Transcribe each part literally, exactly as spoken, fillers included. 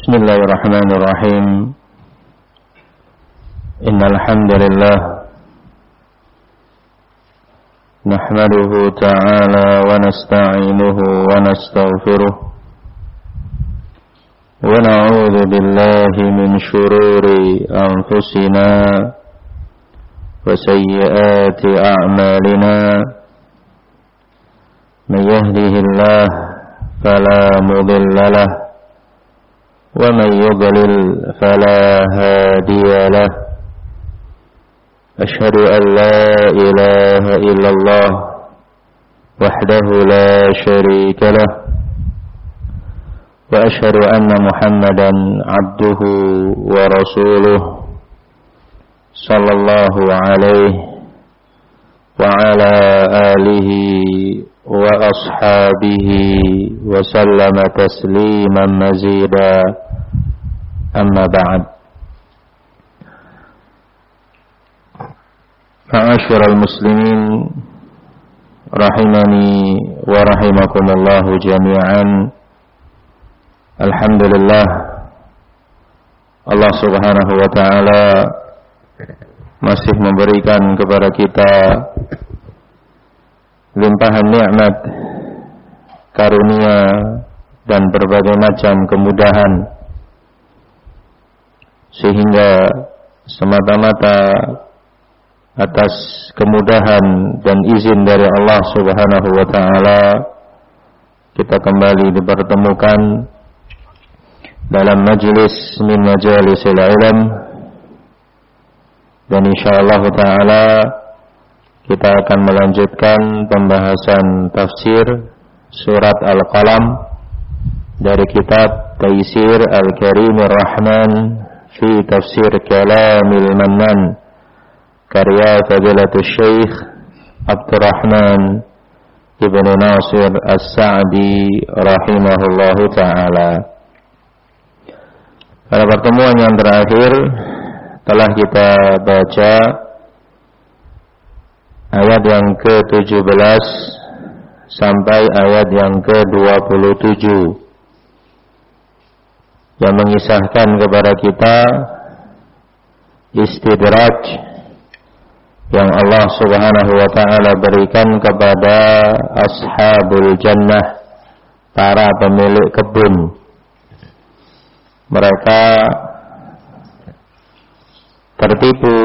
Bismillahirrahmanirrahim. Innal hamdalillah nahmaduhu ta'ala wa nasta'inuhu wa nastaghfiruh wa na'udzu billahi min shururi anfusina wa sayyiati a'malina. Man yahdihillahu fala mudilla lahu ومن يضلل فلا هادي له أشهد أن لا إله إلا الله وحده لا شريك له وأشهد أن محمدا عبده ورسوله صلى الله عليه وعلى آله وأصحابه وسلم تسليما مزيدا. أما بعد، معاشر المسلمين رحمني ورحمكم الله جميعا. Alhamdulillah, Allah subhanahu wa ta'ala masih memberikan kepada kita limpahan nikmat, karunia dan berbagai macam kemudahan, sehingga semata-mata atas kemudahan dan izin dari Allah subhanahu wa ta'ala kita kembali dipertemukan dalam majlis min majalisil ilm, dan insyaallah ta'ala kita akan melanjutkan pembahasan tafsir surat Al-Qalam dari kitab Taysir Al-Karimir Rahman fi Tafsir Kalamil Mannan karya Fadilatul Syekh Abdurrahman Ibnu Nasir As-Sa'di rahimahullahu ta'ala. Pada pertemuan yang terakhir telah kita baca ayat yang ke tujuh belas sampai ayat yang ke dua puluh tujuh yang mengisahkan kepada kita istidraj yang Allah subhanahu wa ta'ala berikan kepada ashabul jannah, para pemilik kebun. Mereka tertipu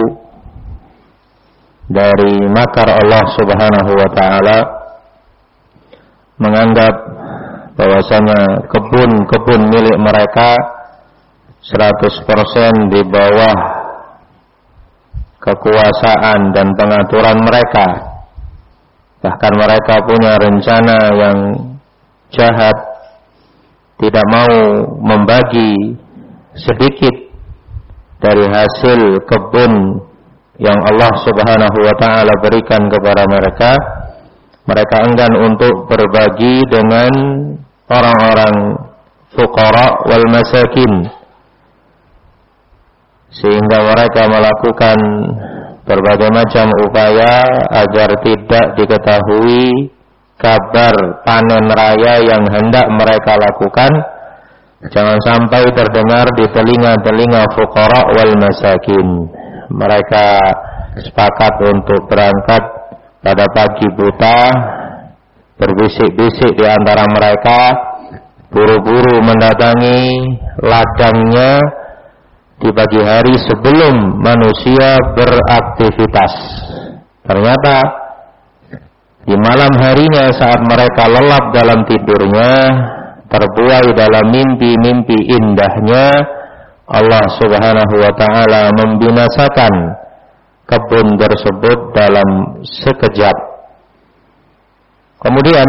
dari makar Allah subhanahu wa ta'ala, menganggap bahwasanya kebun-kebun milik mereka seratus persen di bawah kekuasaan dan pengaturan mereka. Bahkan mereka punya rencana yang jahat, tidak mau membagi sedikit dari hasil kebun yang Allah subhanahu wa ta'ala berikan kepada mereka. Mereka enggan untuk berbagi dengan orang-orang fuqara wal masakin, sehingga mereka melakukan berbagai macam upaya agar tidak diketahui kabar panen raya yang hendak mereka lakukan. Jangan sampai terdengar di telinga-telinga fuqara wal masakin. Mereka sepakat untuk berangkat pada pagi buta, berbisik-bisik di antara mereka, buru-buru mendatangi ladangnya di pagi hari sebelum manusia beraktivitas. Ternyata di malam harinya saat mereka lelap dalam tidurnya, terbuai dalam mimpi-mimpi indahnya, Allah subhanahu wa ta'ala membinasakan kebun tersebut dalam sekejap. Kemudian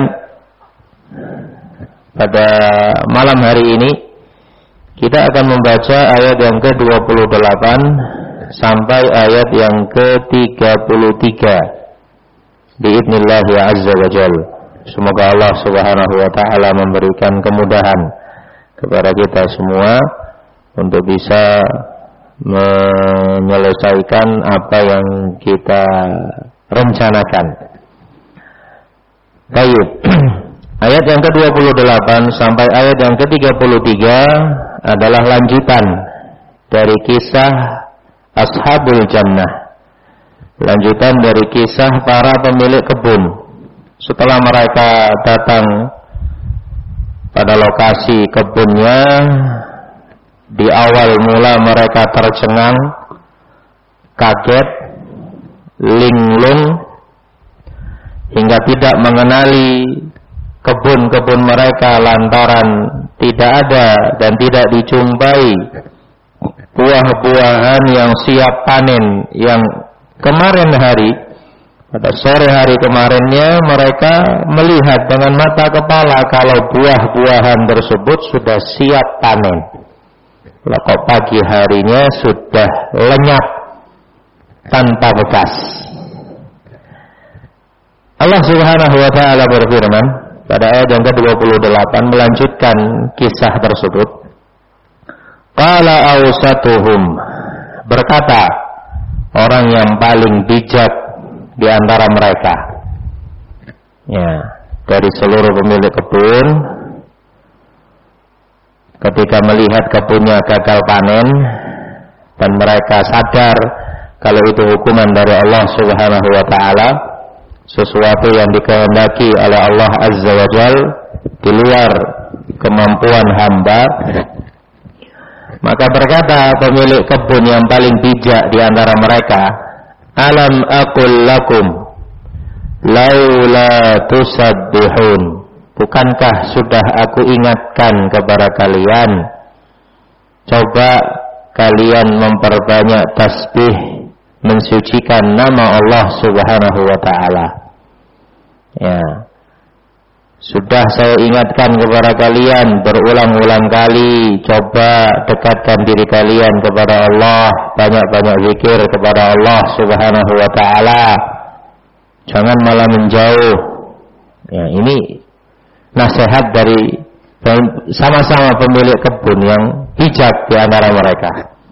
pada malam hari ini kita akan membaca ayat yang ke dua puluh delapan sampai ayat yang ke tiga puluh tiga biidznillah azza wa jalla. Semoga Allah subhanahu wa ta'ala memberikan kemudahan kepada kita semua untuk bisa menyelesaikan apa yang kita rencanakan. Baik. Ayat yang ke dua puluh delapan sampai ayat yang ke tiga puluh tiga adalah lanjutan dari kisah Ashabul Jannah. Lanjutan dari kisah para pemilik kebun. Setelah mereka datang pada lokasi kebunnya, di awal mula mereka tercengang, kaget, linglung, hingga tidak mengenali kebun-kebun mereka lantaran tidak ada dan tidak dijumpai buah-buahan yang siap panen yang kemarin hari, pada sore hari kemarinnya mereka melihat dengan mata kepala kalau buah-buahan tersebut sudah siap panen. Lah kok pagi harinya sudah lenyap tanpa bekas. Allah Subhanahu wa taala berfirman pada ayat yang ke dua puluh delapan melanjutkan kisah tersebut. Qala awsatuhum, berkata orang yang paling bijak di antara mereka, ya, dari seluruh pemilik kebun, ketika melihat kebunnya gagal panen dan mereka sadar kalau itu hukuman dari Allah Subhanahu wa taala, sesuatu yang dikehendaki oleh Allah Azza wa Jal di luar kemampuan hamba, maka berkata pemilik kebun yang paling bijak di antara mereka, alam aqul lakum laula tusabbihun, bukankah sudah aku ingatkan kepada kalian, coba kalian memperbanyak tasbih, mensucikan nama Allah Subhanahu wa taala. Ya. Sudah saya ingatkan kepada kalian berulang-ulang kali, coba dekatkan diri kalian kepada Allah, banyak-banyak zikir kepada Allah Subhanahu wa taala. Jangan malah menjauh. Ya, ini nasihat dari sama-sama pemilik kebun yang bijak di antara mereka.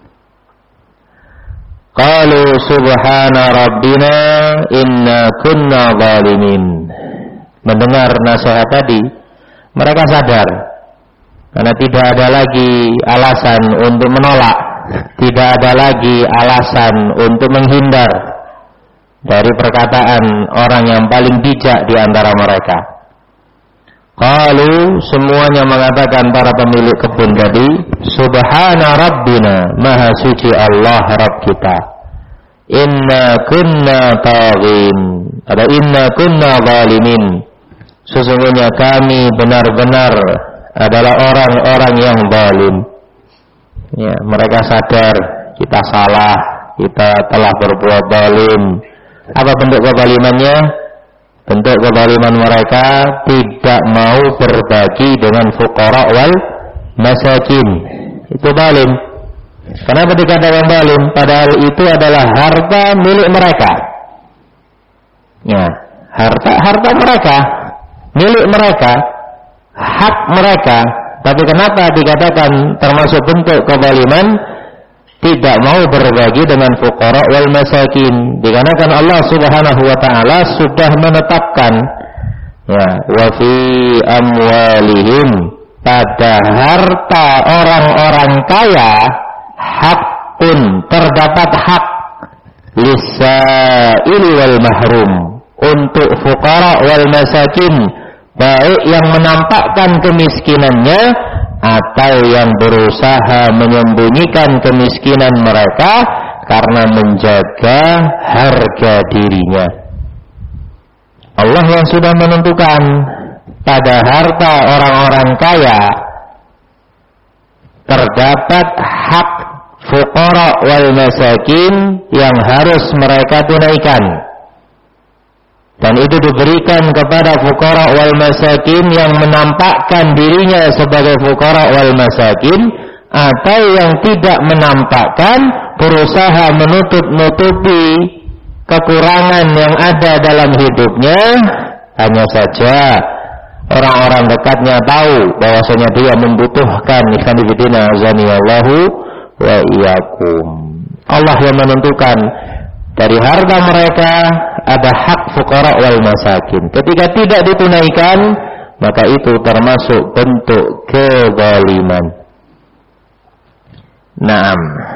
Qalu subhana rabbina inna kunna zalimin. Mendengar nasihat tadi, mereka sadar karena tidak ada lagi alasan untuk menolak, tidak ada lagi alasan untuk menghindar dari perkataan orang yang paling bijak di antara mereka. Qalu, semuanya mengatakan para pemilik kebun tadi, subhana rabbina, maha suci Allah Rabb kita, inna kunna taghin, ada inna kunna zalimin, sesungguhnya kami benar-benar adalah orang-orang yang zalim. Ya, mereka sadar kita salah, kita telah berbuat zalim. Apa bentuk kezalimannya? Bentuk kezaliman mereka tidak mau berbagi dengan fuqara wal masakin. Itu zalim. Kenapa dikatakan zalim? Padahal itu adalah harta milik mereka. Ya, harta harta mereka, milik mereka, hak mereka. Tapi kenapa dikatakan termasuk bentuk kezaliman? Tidak mau berbagi dengan fuqara wal masakin. Dikarenakan Allah Subhanahu wa taala sudah menetapkan, ya, wa fi amwalihim, pada harta orang-orang kaya, hakun, terdapat hak, lisail wal mahrum, untuk fuqara wal masakin, baik yang menampakkan kemiskinannya atau yang berusaha menyembunyikan kemiskinan mereka karena menjaga harga dirinya. Allah yang sudah menentukan pada harta orang-orang kaya terdapat hak fuqara wal masakin yang harus mereka tunaikan. Dan itu diberikan kepada fuqara wal masakin yang menampakkan dirinya sebagai fuqara wal masakin, atau yang tidak menampakkan, berusaha menutup-nutupi kekurangan yang ada dalam hidupnya. Hanya saja orang-orang dekatnya tahu bahwasanya dia membutuhkan. Ikhwan fillah azanillahu wa iyyakum. Allah yang menentukan dari harta mereka ada hak fuqara wal masakin. Ketika tidak ditunaikan, maka itu termasuk bentuk kezaliman. Naam.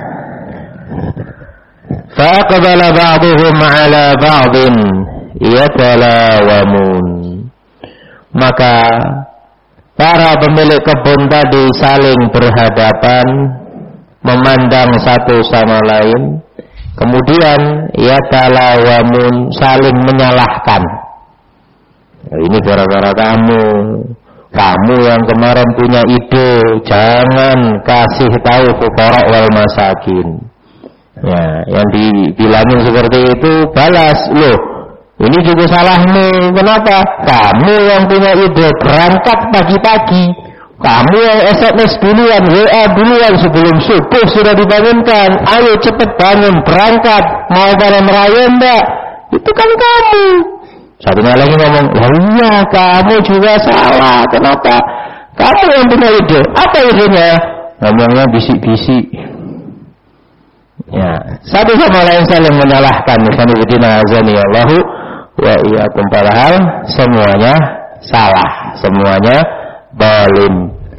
Faqbala ba'dhum 'ala ba'dhin yatalawamun. Maka para pemilik kebun tadi saling berhadapan, memandang satu sama lain, kemudian yatalawamun, saling menyalahkan. Ini gara-gara kamu, kamu yang kemarin punya ide, jangan kasih tahu fuqara wal masakin. Ya, yang dibilangin seperti itu balas, loh, ini juga salahmu. Kenapa? Kamu yang punya ide, berangkat pagi-pagi, kamu yang S M S duluan, W A duluan sebelum subuh sudah dibangunkan, ayo cepet bangun, berangkat, mau panen raya enggak? Itu kan kamu. Satunya lagi ngomong, lah iya kamu juga salah. Kenapa? Kamu yang punya ide. Apa idenya? Ngomongnya bisik-bisik. Ya, satu sama lain saling menyalahkan. Sanibudina azani Allahu wa iyyakum, padahal semuanya salah, semuanya zalim.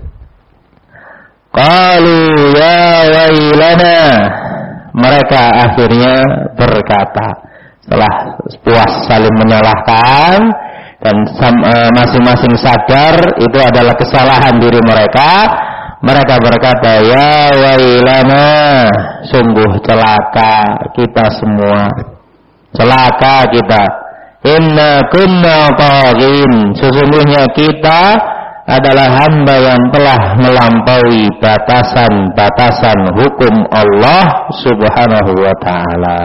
Qalu ya wailana, mereka akhirnya berkata, setelah puas saling menyalahkan dan masing-masing sadar itu adalah kesalahan diri mereka, mereka berkata, ya wailana, sungguh celaka kita semua, celaka kita, inna kunna taghin, sesungguhnya kita adalah hamba yang telah melampaui batasan-batasan hukum Allah subhanahu wa ta'ala.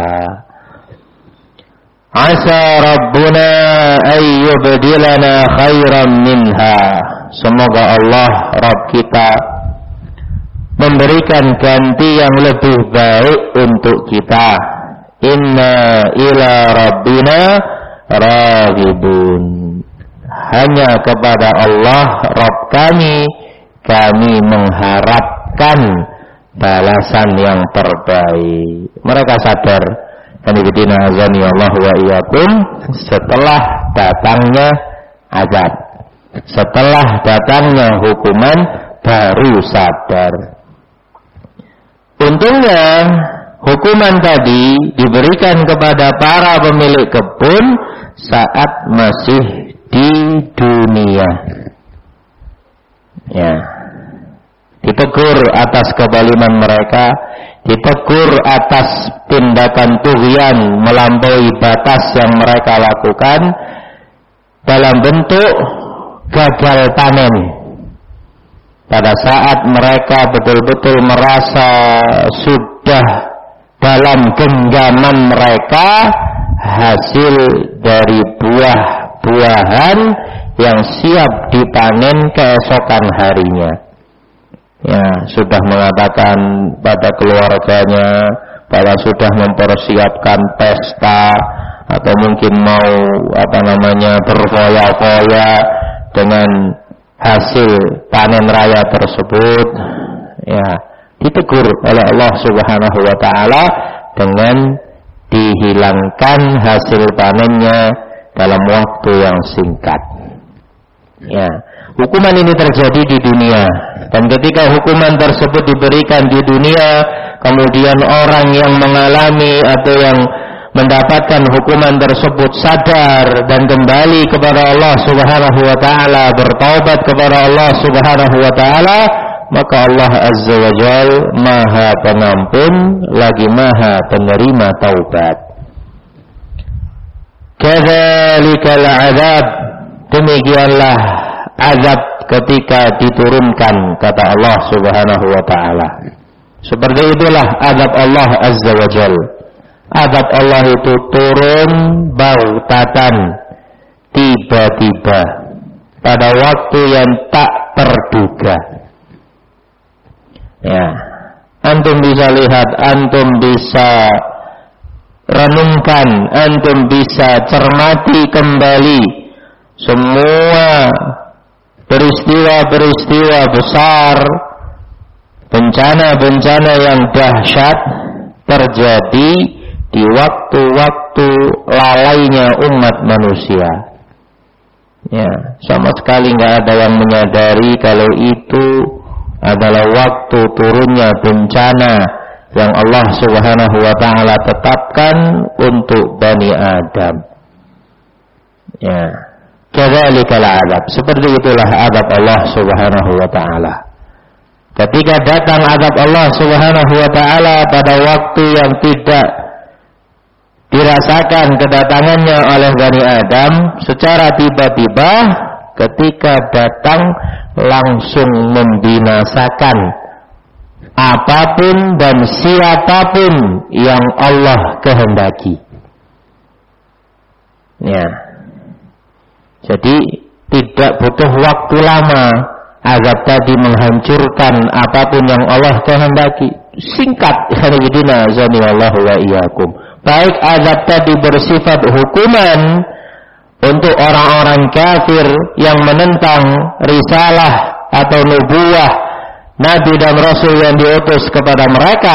Asa Rabbuna ayyubdilana khairan minha, semoga Allah Rabb kita memberikan ganti yang lebih baik untuk kita. Inna ila Rabbina raghibun, hanya kepada Allah Rabb kami kami mengharapkan balasan yang terbaik. Mereka sadar, Kanibidina azani Allah wa iyyakum, setelah datangnya azab, setelah datangnya hukuman, baru sadar. Untungnya hukuman tadi diberikan kepada para pemilik kebun saat masih di dunia. Ya, ditegur atas kezaliman mereka, ditegur atas tindakan tughyan melampaui batas yang mereka lakukan dalam bentuk gagal panen. Pada saat mereka betul-betul merasa sudah dalam genggaman mereka hasil dari buah-buahan yang siap dipanen keesokan harinya. Ya, sudah mengatakan pada keluarganya bahwa sudah mempersiapkan pesta atau mungkin mau apa namanya berfoya-foya dengan hasil panen raya tersebut. Ya, ditegur oleh Allah Subhanahu wa taala dengan dihilangkan hasil panennya dalam waktu yang singkat. Ya, hukuman ini terjadi di dunia, dan ketika hukuman tersebut diberikan di dunia, kemudian orang yang mengalami atau yang mendapatkan hukuman tersebut sadar dan kembali kepada Allah Subhanahu wa taala, bertaubat kepada Allah Subhanahu wa taala, maka Allah Azza wa Jalla Maha Pengampun lagi Maha Penerima taubat. Kadzalikal azab, demikianlah azab ketika diturunkan, kata Allah Subhanahu wa taala. Seperti itulah azab Allah Azza wa Jalla. Azab Allah itu turun bautatan, tiba-tiba, pada waktu yang tak terduga. Ya, antum bisa lihat, antum bisa renungkan, antum bisa cermati kembali semua peristiwa-peristiwa besar, bencana-bencana yang dahsyat terjadi di waktu-waktu lalainya umat manusia. Ya, sama sekali nggak ada yang menyadari kalau itu adalah waktu turunnya bencana yang Allah Subhanahu wa taala tetapkan untuk Bani Adam. Ya, kadzalikal azab. Seperti itulah azab Allah Subhanahu wa taala. Ketika datang azab Allah Subhanahu wa taala pada waktu yang tidak dirasakan kedatangannya oleh Bani Adam secara tiba-tiba, ketika datang langsung membinasakan apapun dan siapapun yang Allah kehendaki. Ya. Jadi tidak butuh waktu lama azab tadi menghancurkan apapun yang Allah kehendaki. Singkat, khanibidina azanillahu wa iyyakum. Baik azab tadi bersifat hukuman untuk orang-orang kafir yang menentang risalah atau nubuwah Nabi dan Rasul yang diutus kepada mereka.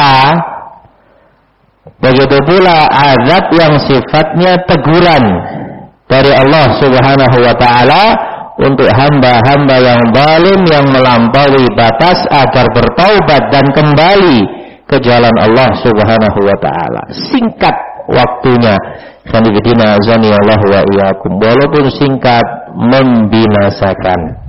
Begitu pula azab yang sifatnya teguran dari Allah Subhanahu wa taala untuk hamba-hamba yang zalim yang melampaui batas agar bertaubat dan kembali ke jalan Allah Subhanahu wa taala. Singkat waktunya. Khanifidina azani Allah wa iyyakum. Walaupun singkat, membinasakan.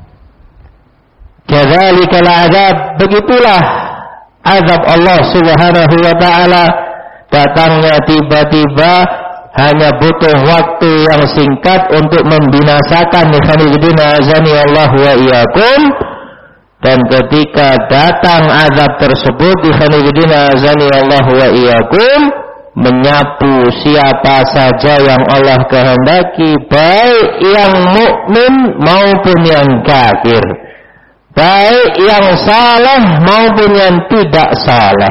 Kadzalikal azab, begitulah azab Allah Subhanahu wa taala, datangnya tiba-tiba, hanya butuh waktu yang singkat untuk membinasakan. Khanifidina azani Allah wa iyyakum. Dan ketika datang azab tersebut, ikhanibidina azani Allah wa iyyakum, menyapu siapa saja yang Allah kehendaki, baik yang mukmin maupun yang kafir, baik yang saleh maupun yang tidak saleh.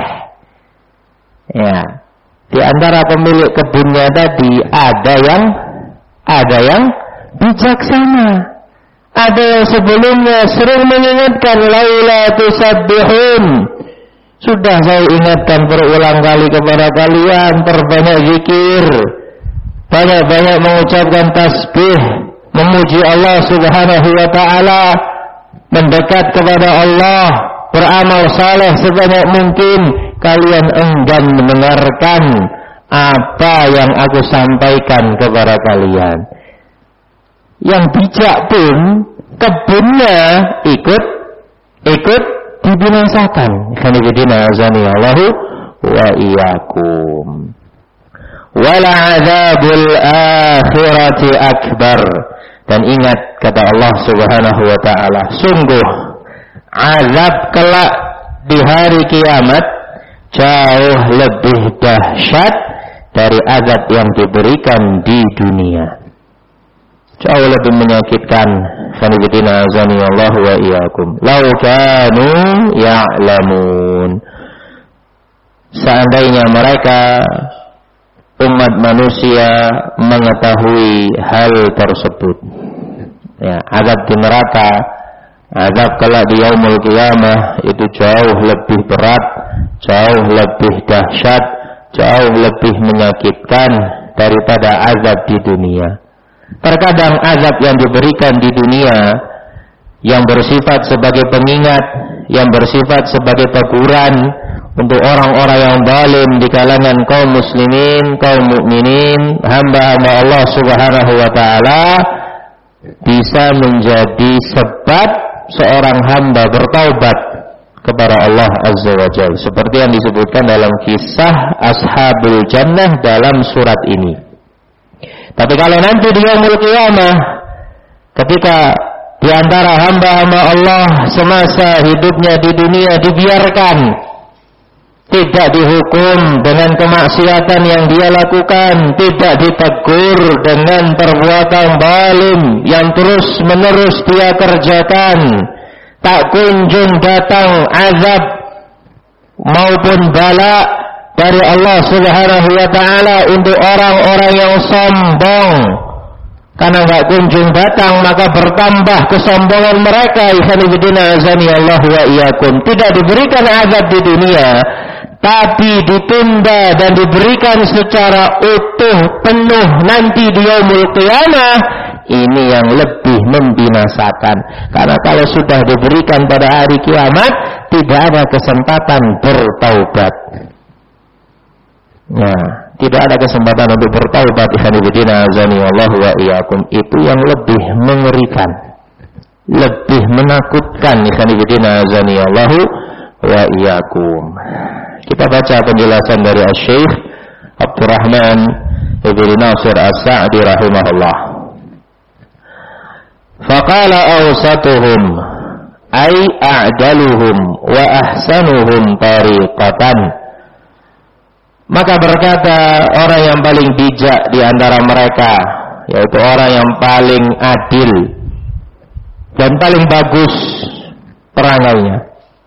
Ya, di antara pemilik kebunnya tadi ada yang ada yang bijaksana. Ada yang sebelumnya sering mengingatkan laula tusabbihun. Sudah saya ingatkan berulang kali kepada kalian, perbanyak zikir, banyak-banyak mengucapkan tasbih, memuji Allah Subhanahu wa taala, mendekat kepada Allah, beramal saleh sebanyak mungkin. Kalian enggan mendengarkan apa yang aku sampaikan kepada kalian. Yang bijak pun kebunnya ikut ikut dibinasakan. Khanifidina azani Allahu wa iyyakum. Wala azabul akhirati akbar. Dan ingat kata Allah Subhanahu wa taala, sungguh azab kelak di hari kiamat jauh lebih dahsyat dari azab yang diberikan di dunia. Jauh lebih menyakitkan. Khanifidina azani Allah wa iyyakum. Lau kanu ya'lamun. Seandainya mereka umat manusia mengetahui hal tersebut. Ya, azab di neraka, azab kelak di yaumul qiyamah itu jauh lebih berat, jauh lebih dahsyat, jauh lebih menyakitkan daripada azab di dunia. Terkadang azab yang diberikan di dunia yang bersifat sebagai pengingat, yang bersifat sebagai teguran untuk orang-orang yang zalim di kalangan kaum muslimin, kaum mukminin, hamba-hamba Allah Subhanahu wa taala, bisa menjadi sebab seorang hamba bertaubat kepada Allah Azza wa Jalla, seperti yang disebutkan dalam kisah Ashabul Jannah dalam surat ini. Tapi kalau nanti di yaumul qiyamah, ketika di antara hamba-hamba Allah semasa hidupnya di dunia dibiarkan, tidak dihukum dengan kemaksiatan yang dia lakukan, tidak ditegur dengan perbuatan zalim yang terus-menerus dia kerjakan, tak kunjung datang azab maupun bala dari Allah Subhanahu wa taala untuk orang-orang yang sombong. Karena enggak kunjung datang, maka bertambah kesombongan mereka. Ikhwanifidina azani Allah wa iyyakum. Tidak diberikan azab di dunia, tapi ditunda dan diberikan secara utuh penuh nanti di yaumul qiyamah. ini yang lebih membinasakan. Karena kalau sudah diberikan pada hari kiamat, tidak ada kesempatan bertaubat. Ya, tidak ada kesempatan untuk bertaubat. Ikhwanifidina azani Allah wa iyyakum. Itu yang lebih mengerikan, lebih menakutkan. Ikhwanifidina azani Allah wa iyyakum. Kita baca penjelasan dari Asy-Syaikh Abdurrahman Ibnu Nasir As-Sa'di rahimahullah. Faqala awsatuhum ay a'daluhum wa ahsanuhum tariqatan. Maka berkata orang yang paling bijak di antara mereka, yaitu orang yang paling adil dan paling bagus perangainya.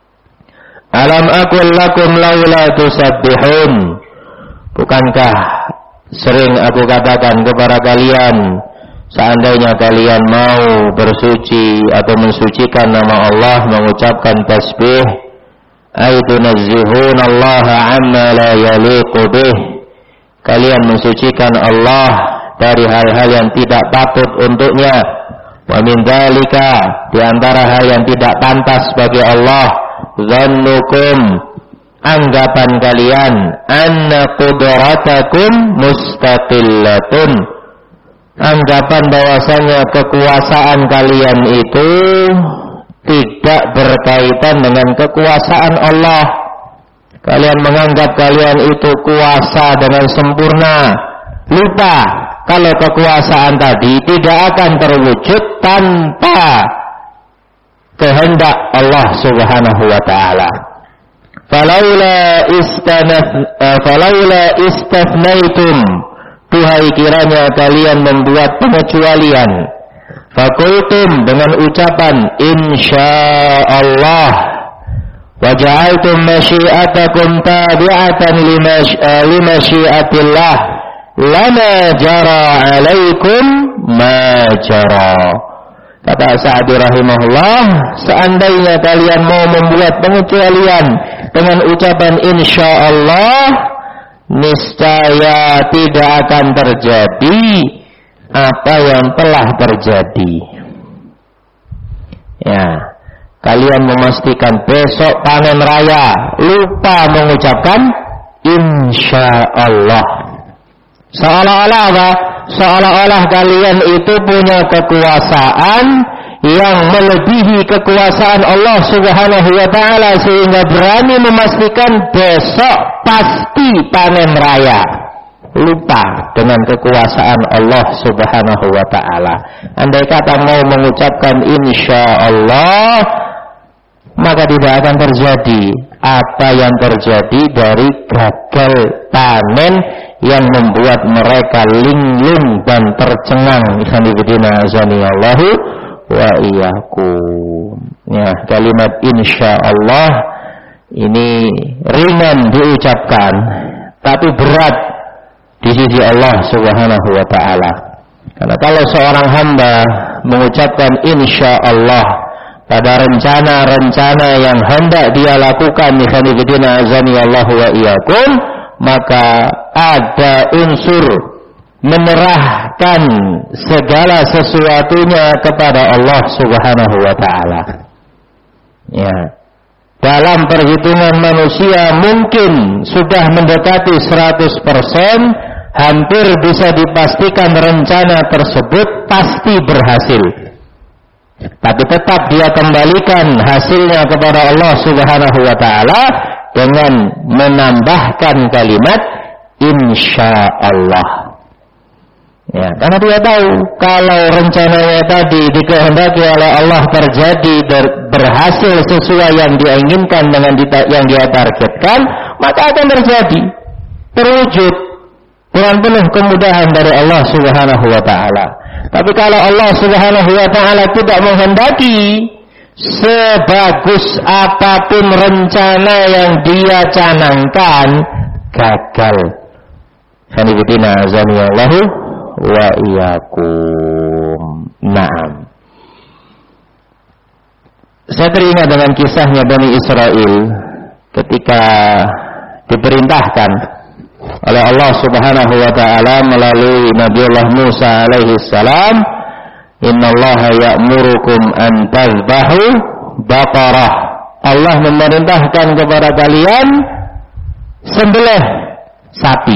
Alam aqul lakum laula tusabbihun. Bukankah sering aku katakan kepada kalian, seandainya kalian mau bersuci atau mensucikan nama Allah, mengucapkan tasbih, aitu nazzihun Allah amma la yaliqu bih, kalian mensucikan Allah dari hal-hal yang tidak patut untuknya. Wa min dzalika, di antara hal yang tidak pantas bagi Allah, dzannukum, anggapan kalian, anna qudratakum mustaqillatun, anggapan bahwasanya kekuasaan kalian itu tidak berkaitan dengan kekuasaan Allah. Kalian menganggap kalian itu kuasa dengan sempurna, lupa kalau kekuasaan tadi tidak akan terwujud tanpa kehendak Allah Subhanahu wa taala. Falaula istanaf falaula istafnaitum, tuhai kiranya kalian membuat pengecualian, fakultum, dengan ucapan insyaallah, wa ja'altum masyiatakum tabi'atan limasyiatillah, lama jara alaikum ma jara. Kata Sa'di rahimahullah, seandainya kalian mau membuat pengecualian dengan ucapan insyaallah, niscaya tidak akan terjadi apa yang telah terjadi. Ya, kalian memastikan besok panen raya, lupa mengucapkan insyaallah. Seolah-olah apa? Seolah-olah kalian itu punya kekuasaan yang melebihi kekuasaan Allah Subhanahu wa taala, sehingga berani memastikan besok pasti panen raya. Lupa dengan kekuasaan Allah Subhanahu wa taala. Andai kata mau mengucapkan insyaallah, maka tidak akan terjadi apa yang terjadi dari gagal panen yang membuat mereka linglung dan tercengang. Ikhwanifidina azanillahu wa iyyakum. Ya, kalimat insyaallah ini ringan diucapkan, tapi berat di sisi Allah Subhanahu wa taala. Karena kalau seorang hamba mengucapkan insyaallah pada rencana-rencana yang hendak dia lakukan, ikhwanifidina azanillahu wa iyyakum, maka ada unsur menyerahkan segala sesuatunya kepada Allah Subhanahu wa taala. Ya. Dalam perhitungan manusia mungkin sudah mendekati seratus persen, hampir bisa dipastikan rencana tersebut pasti berhasil. Tapi tetap dia kembalikan hasilnya kepada Allah Subhanahu wa taala dengan menambahkan kalimat insyaallah. Ya, karena dia tahu kalau rencananya tadi dikehendaki oleh Allah terjadi berhasil sesuai yang dia inginkan dengan yang dia targetkan, maka akan terjadi, terwujud dengan penuh kemudahan dari Allah Subhanahu wa taala. Tapi kalau Allah Subhanahu wa taala tidak menghendaki, sebagus apapun rencana yang dia canangkan, gagal. Hanifidina azanillahu wa iyyakum. Naam. Saya teringat dengan kisahnya Bani Israel ketika diperintahkan oleh Allah Subhanahu wa taala melalui Nabiullah Musa alaihi salam Innallaha ya'murukum an tazbahu baqarah. Allah memerintahkan kepada kalian sembelih sapi.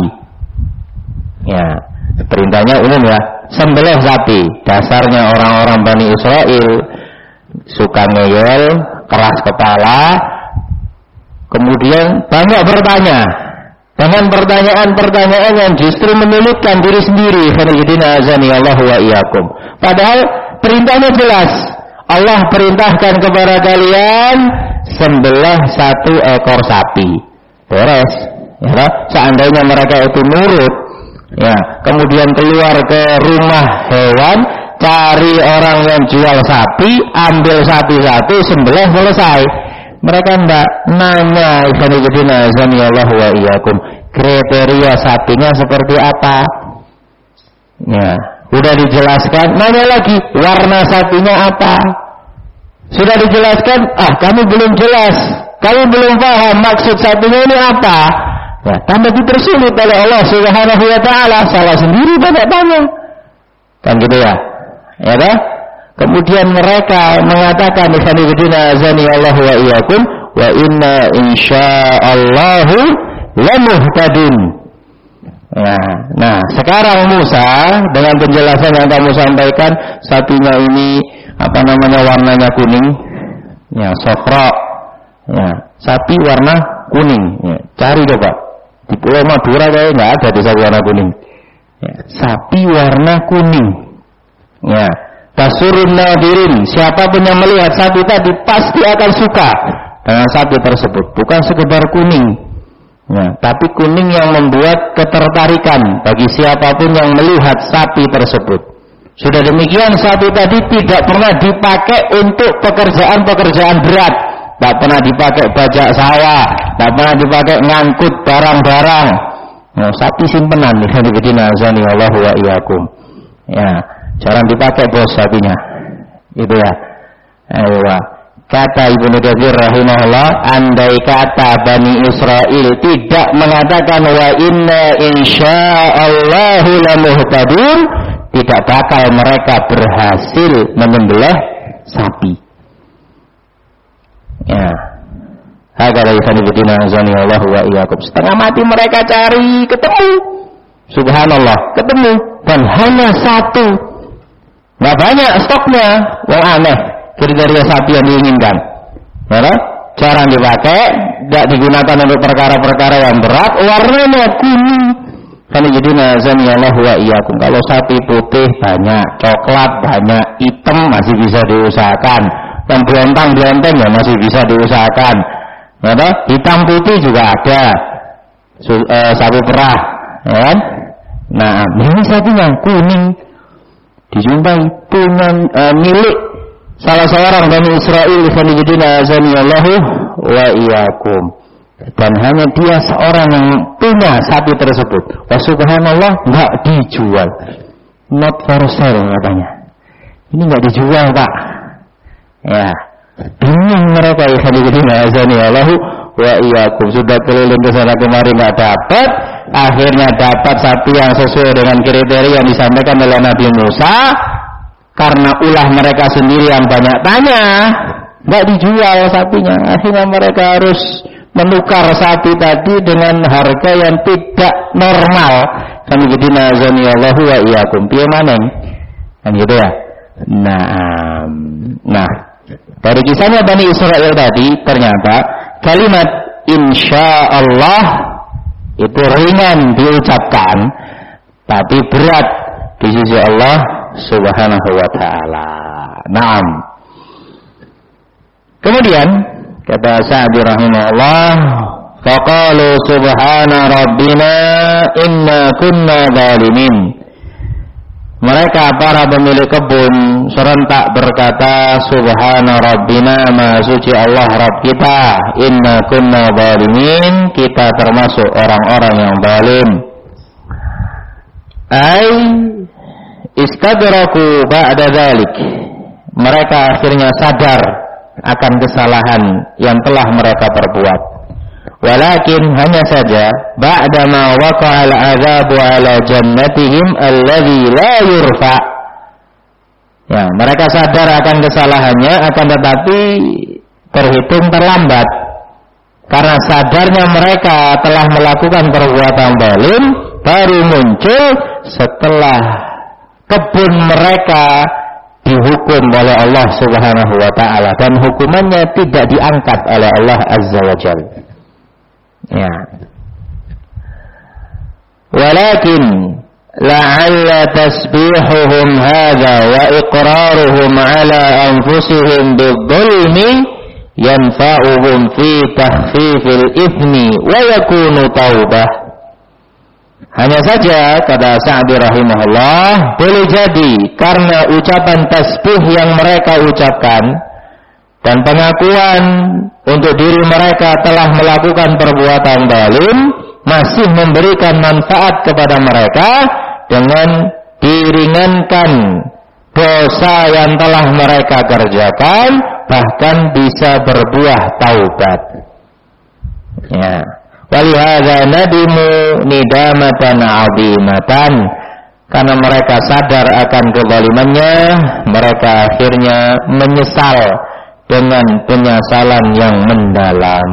Ya, perintahnya umum ya, sembelih sapi. Dasarnya orang-orang Bani Israel suka ngeyel, keras kepala, kemudian banyak bertanya dengan pertanyaan-pertanyaan yang justru menyulitkan diri sendiri. Khairuddin azani Allah wa iyyakum. Padahal perintahnya jelas. Allah perintahkan kepada kalian sembelih satu ekor sapi. Beres. Ya, seandainya mereka itu nurut, ya, kemudian keluar ke rumah hewan, cari orang yang jual sapi, ambil sapi satu, sembelih, selesai. Mereka enggak nanya, Khairuddin azani Allah wa iyyakum, kriteria sapinya seperti apa? Ya, sudah dijelaskan, nanya lagi, warna sapinya apa? Sudah dijelaskan, ah kamu belum jelas, kamu belum paham maksud sapinya ini apa? Ya, tambah dipersulit oleh Allah Subhanahu wa taala, salah sendiri banyak tanya. Kan gitu ya? Ya kan? Kemudian mereka mengatakan, Khairuddin azani Allah wa iyyakum, wa inna insyaallahu lamuhtadun. Ya, nah, sekarang Musa dengan penjelasan yang kamu sampaikan, sapinya ini apa namanya, warnanya kuning, ya, sofra, ya, sapi warna kuning, ya, cari coba di Pulau Madura kayaknya nggak ada di sapi warna kuning, ya, sapi warna kuning, ya, tasurun nadirin, siapapun yang melihat sapi tadi pasti akan suka dengan sapi tersebut, bukan sekedar kuning, ya, tapi kuning yang membuat ketertarikan bagi siapapun yang melihat sapi tersebut. Sudah demikian, sapi tadi tidak pernah dipakai untuk pekerjaan-pekerjaan berat, tidak pernah dipakai bajak sawah, tidak pernah dipakai ngangkut barang-barang. Nah, sapi simpenan, Khairuddin azani Allah wa iyyakum. Ya, jarang dipakai bos sapinya. Itu ya. Ayo. Kata Ibnu Katsir rahimahullah, andai kata Bani Israel tidak mengatakan wa inna insyaallahu lamuhtadun, tidak bakal mereka berhasil menyembelih sapi. Ya. Hakala Khairuddin azani Allah wa iyyakum. Setengah mati mereka cari, ketemu. Subhanallah, ketemu dan hanya satu. Enggak banyak stoknya, yang aneh. Kriteria sapi yang diinginkan, ya, jarang dipakai, tidak digunakan untuk perkara-perkara yang berat, warnanya kuning. Khairuddin azani Allah wa iyyakum. Kalau sapi putih banyak, coklat banyak, hitam masih bisa diusahakan, dan belontang-belonteng ya masih bisa diusahakan, ya, hitam putih juga ada, Su- eh, sapi perah, ya kan? Nah, ini sapinya kuning, dijumpai punya eh, milik salah seorang Bani Israel, Khairuddin azani Allah wa iyyakum, dan hanya dia seorang yang punya sapi tersebut. Wa subhanallah, enggak dijual, not for sale katanya. Ini enggak dijual, Pak. Ya, bingung mereka, Khairuddin azani Allah wa iyyakum. Sudah keliling ke sana kemari enggak dapat, akhirnya dapat sapi yang sesuai dengan kriteria yang disampaikan oleh Nabi Musa. Karena ulah mereka sendiri yang banyak tanya, nggak dijual sapinya. Akhirnya mereka harus menukar sapi tadi dengan harga yang tidak normal. Khairuddin azani Allah wa iyyakum. Piye maneng? Kan gitu ya. Nah, nah, dari kisahnya Bani Israel tadi ternyata kalimat insyaallah itu ringan diucapkan, tapi berat di sisi Allah Subhanahu wa ta'ala. Naam. Kemudian kata Sa'di rahimahullah, faqalu subhana rabbina inna kunna zalimin. Mereka para pemilik kebun serentak berkata, subhana rabbina, maha suci Allah Rabb kita, inna kunna zalimin, kita termasuk orang-orang yang zalim. Ai istadraku ba'da dzalik, mereka akhirnya sadar akan kesalahan yang telah mereka perbuat. Walakin hanya saja ba'da ma waqa'al 'adzabu 'ala jannatihim alladzi la yurfa, Ya, mereka sadar akan kesalahannya, akan tetapi terhitung terlambat. Karena sadarnya mereka telah melakukan perbuatan zalim baru muncul setelah kebun mereka dihukum oleh Allah Subhanahu wa taala dan hukumannya tidak diangkat oleh Allah Azza wa Jalla. Ya. Walakin la'alla tasbihuhum hadha wa iqraruhum ala anfusihim bidzulmi yanfa'uhum fi takhfifil ithmi wa yakunu taubah. Hanya saja kata Sa'di rahimahullah, boleh jadi karena ucapan tasbih yang mereka ucapkan dan pengakuan untuk diri mereka telah melakukan perbuatan zalim masih memberikan manfaat kepada mereka dengan diringankan dosa yang telah mereka kerjakan, bahkan bisa berbuah taubat. Ya. Walihadza nadimu nidamatan 'azimatan, karena mereka sadar akan kezalimannya, mereka akhirnya menyesal dengan penyesalan yang mendalam.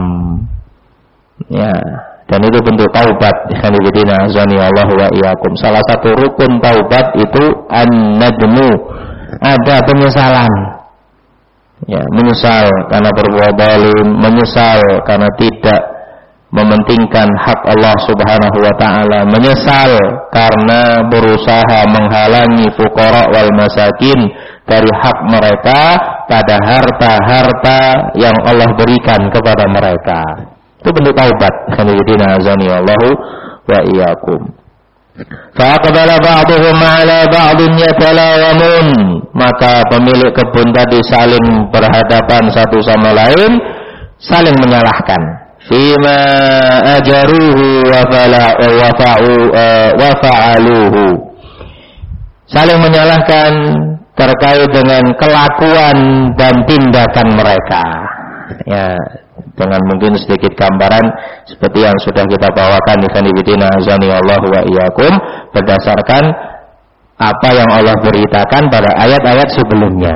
Ya. Dan itu bentuk taubat. Ikhwanifidina azani Allah wa iyyakum. Salah satu rukun taubat itu an-nadmu, ada penyesalan. Ya, menyesal karena berbuat zalim, menyesal karena tidak mementingkan hak Allah Subhanahu wa taala, menyesal karena berusaha menghalangi fuqara wal masakin dari hak mereka pada harta-harta yang Allah berikan kepada mereka. Itu bentuk taubat. Khairuddin azani Allahu wa iyyakum. Fa aqbala ba'dhum 'ala ba'dhin yatalawamun, maka pemilik kebun tadi saling berhadapan satu sama lain, saling menyalahkan. Fima ajaruhu wa fa'u wa fa'aluhu, saling menyalahkan terkait dengan kelakuan dan tindakan mereka. Ya, dengan mungkin sedikit gambaran seperti yang sudah kita bawakan di Sanibidina azani Allah wa iyyakum, berdasarkan apa yang Allah beritakan pada ayat-ayat sebelumnya.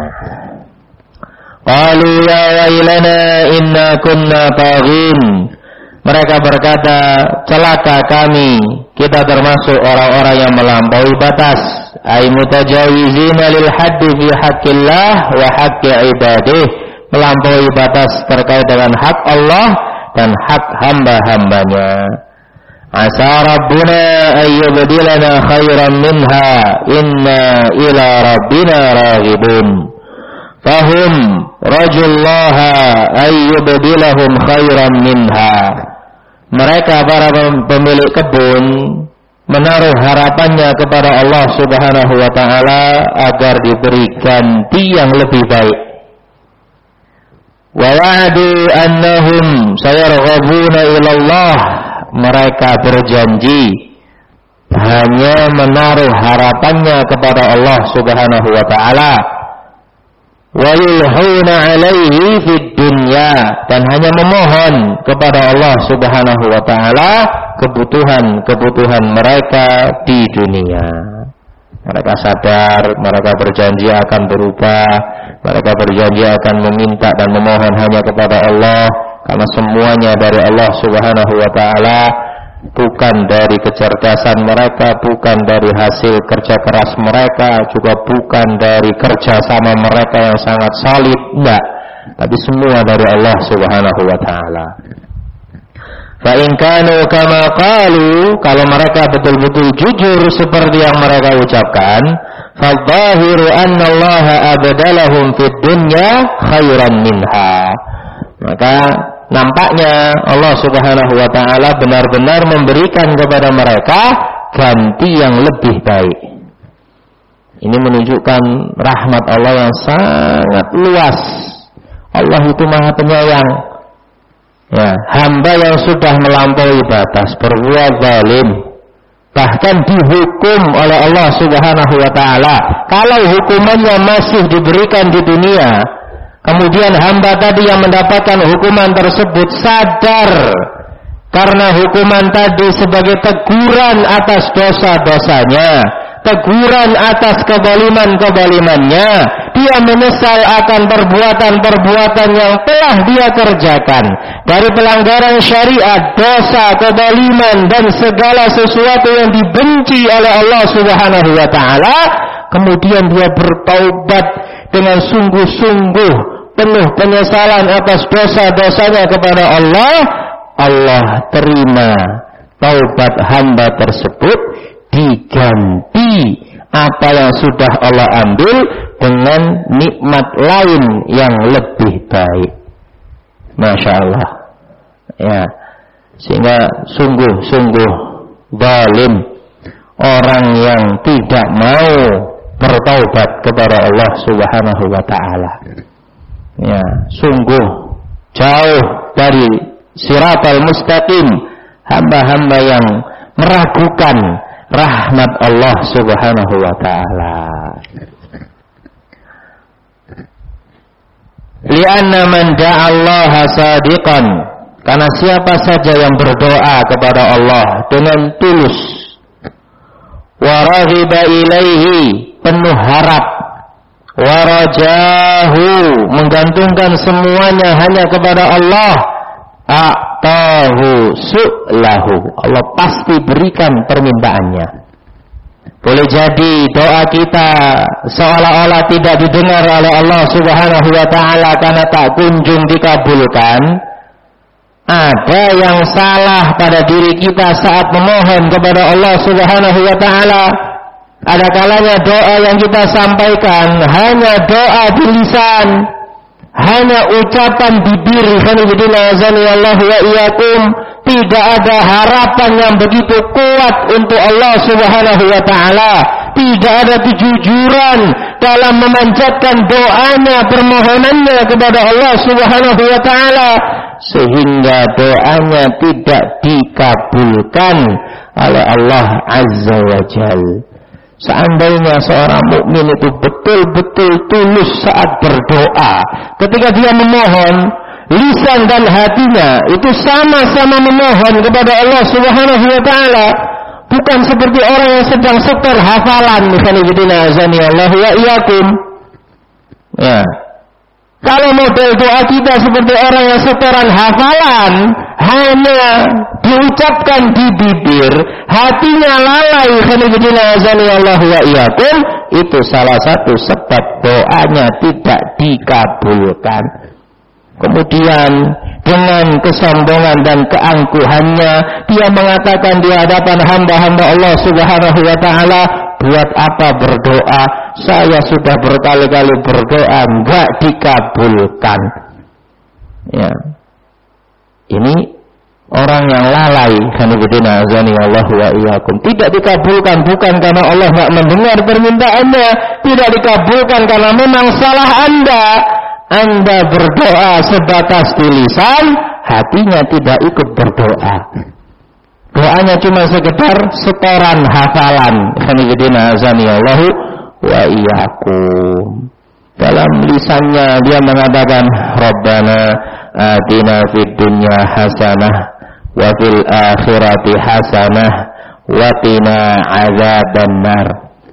Qalu ya wailana inna kunna taghin, mereka berkata, celaka kami, kita termasuk orang-orang yang melampaui batas. Ay mutajawizina lil haddi fi haqqillah wa haqqi ibadih, melampaui batas terkait dengan hak Allah dan hak hamba-hambanya. Asa rabbuna ayyubdilana khairan minha inna ila rabbina raghibun. Fahum rajullaha ayyubdilahum khairan minha. Mereka para pemilik kebun menaruh harapannya kepada Allah Subhanahu wa taala agar diberi ganti yang lebih baik. Wa wa'adu annahum sayarghabuna ila Allah, mereka berjanji hanya menaruh harapannya kepada Allah Subhanahu wa taala. Wa yulhuna alaihi fid dunya, dan hanya memohon kepada Allah Subhanahu wa taala kebutuhan-kebutuhan mereka di dunia. Mereka sadar, mereka berjanji akan berubah, mereka berjanji akan meminta dan memohon hanya kepada Allah, karena semuanya dari Allah Subhanahu wa taala, bukan dari kecerdasan mereka, bukan dari hasil kerja keras mereka, juga bukan dari kerjasama mereka yang sangat solid, enggak, tapi semua dari Allah Subhanahu wa taala. Fa in kanu kama qalu, kalau mereka betul-betul jujur seperti yang mereka ucapkan, fa dhahiru anna Allah abdalahum fid dunya khairan minha, maka nampaknya Allah Subhanahu wa taala benar-benar memberikan kepada mereka ganti yang lebih baik. Ini menunjukkan rahmat Allah yang sangat luas. Allah itu Maha Penyayang. Ya, hamba yang sudah melampaui batas, berbuat zalim, bahkan dihukum oleh Allah Subhanahu wa taala. Kalau hukumannya masih diberikan di dunia, kemudian hamba tadi yang mendapatkan hukuman tersebut sadar karena hukuman tadi sebagai teguran atas dosa-dosanya, teguran atas kezaliman-kezalimannya, dia menyesal akan perbuatan-perbuatan yang telah dia kerjakan dari pelanggaran syariat, dosa, kezaliman dan segala sesuatu yang dibenci oleh Allah Subhanahu wa taala, kemudian dia bertaubat dengan sungguh-sungguh penuh penyesalan atas dosa-dosanya kepada Allah, Allah terima taubat hamba tersebut, diganti apa yang sudah Allah ambil dengan nikmat lain yang lebih baik. Masya Allah. Ya, sehingga sungguh-sungguh zalim orang yang tidak mau bertaubat kepada Allah Subhanahu wa taala. Ya, sungguh jauh dari siratal mustaqim hamba-hamba yang meragukan rahmat Allah Subhanahu wa taala. Li'anna man da'allaha sadiqan, karena siapa saja yang berdoa kepada Allah dengan tulus, wa raghiba ilaihi, penuh harap, wa rajahu, menggantungkan semuanya hanya kepada Allah, a'tahu su'lahu, Allah pasti berikan permintaannya. Boleh jadi doa kita seolah-olah tidak didengar oleh Allah Subhanahu wa taala karena tak kunjung dikabulkan. Ada yang salah pada diri kita saat memohon kepada Allah Subhanahu wa taala. Ada kalanya doa yang kita sampaikan hanya doa di lisan, hanya ucapan bibir, Allah wa iyyakum, tidak ada harapan yang begitu kuat untuk Allah Subhanahu wa taala, tidak ada kejujuran dalam memanjatkan doanya, permohonannya kepada Allah Subhanahu wa taala, sehingga doanya tidak dikabulkan oleh Allah Azza wa Jalla. Seandainya seorang mukmin itu betul-betul tulus saat berdoa, ketika dia memohon, lisan dan hatinya itu sama-sama memohon kepada Allah Subhanahu wa taala, bukan seperti orang yang sedang setor hafalan, misalnya bidina azani Allah wa iyyakum. Ya. Kalau model doa kita seperti orang yang setoran hafalan, hanya diucapkan di bibir, hatinya lalai, misalnya bidina azani Allah wa iyyakum, itu salah satu sebab doanya tidak dikabulkan. Kemudian dengan kesombongan dan keangkuhannya, dia mengatakan di hadapan hamba-hamba Allah Subhanahu wa taala, buat apa berdoa? Saya sudah berkali-kali berdoa, enggak dikabulkan. Ya. Ini orang yang lalai, hanifidina azani Allah wa iyyakum. Tidak dikabulkan bukan karena Allah enggak mendengar permintaannya, tidak dikabulkan karena memang salah Anda. Anda berdoa sebatas di lisan, hatinya tidak ikut berdoa. Doanya cuma sekedar setoran hafalan. Hanifidina azani Allah wa iyyakum. Dalam lisannya dia mengatakan, Rabbana atina fid dunya hasanah wa fil akhirati hasanah wa qina adzabannar.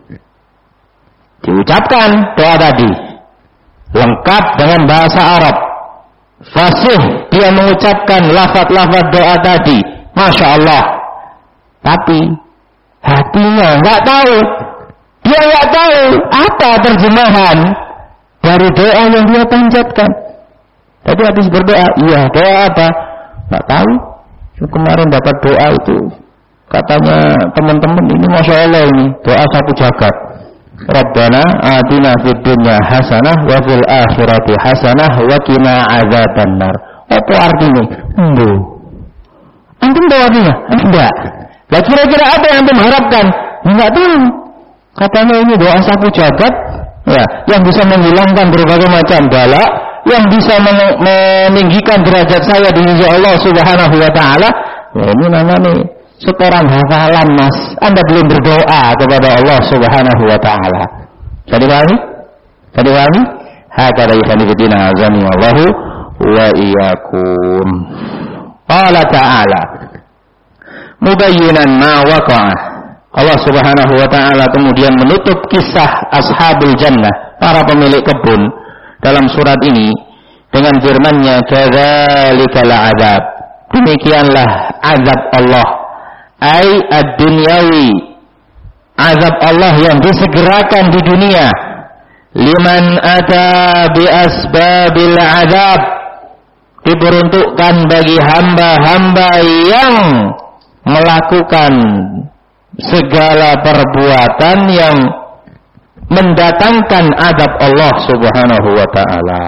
Diucapkan doa tadi lengkap dengan bahasa Arab, fasih, dia mengucapkan lafaz-lafaz doa tadi, Masya Allah. Tapi hatinya nggak tahu, dia nggak tahu apa terjemahan dari doa yang dia panjatkan. Tadi habis berdoa, iya doa apa? Nggak tahu. Kemarin dapat doa itu, katanya teman-teman ini Masya Allah ini doa satu jagat. Rabbana atina fid dunya hasanah wa fil akhirati hasanah wa qina adzabannar. Apa artinya? Enggak. Antum tahu artinya? Enggak. Lah kira-kira apa yang antum harapkan? Enggak tahu. Katanya ini doa sapu jagat, ya, yang bisa menghilangkan berbagai macam bala, yang bisa meninggikan derajat saya di sisi Allah Subhanahu wa taala. Ya, ini namanya setoran hafalan, Mas. Anda belum berdoa kepada Allah Subhanahu wa taala. Jadi pahami? Jadi pahami? Hakada yakhnifidina azani Allahu wa iyyakum. Qala ta'ala mubayyinan ma waqa'a Allah Subhanahu wa taala kemudian menutup kisah ashabul jannah, para pemilik kebun dalam surat ini dengan firman-Nya, "Kadzalikal 'adzab." Demikianlah azab Allah, ai ad-dunyawi, azab Allah yang disegerakan di dunia. Liman ata bi asbabil 'adzab, diperuntukkan bagi hamba-hamba yang melakukan segala perbuatan yang mendatangkan azab Allah Subhanahu wa taala.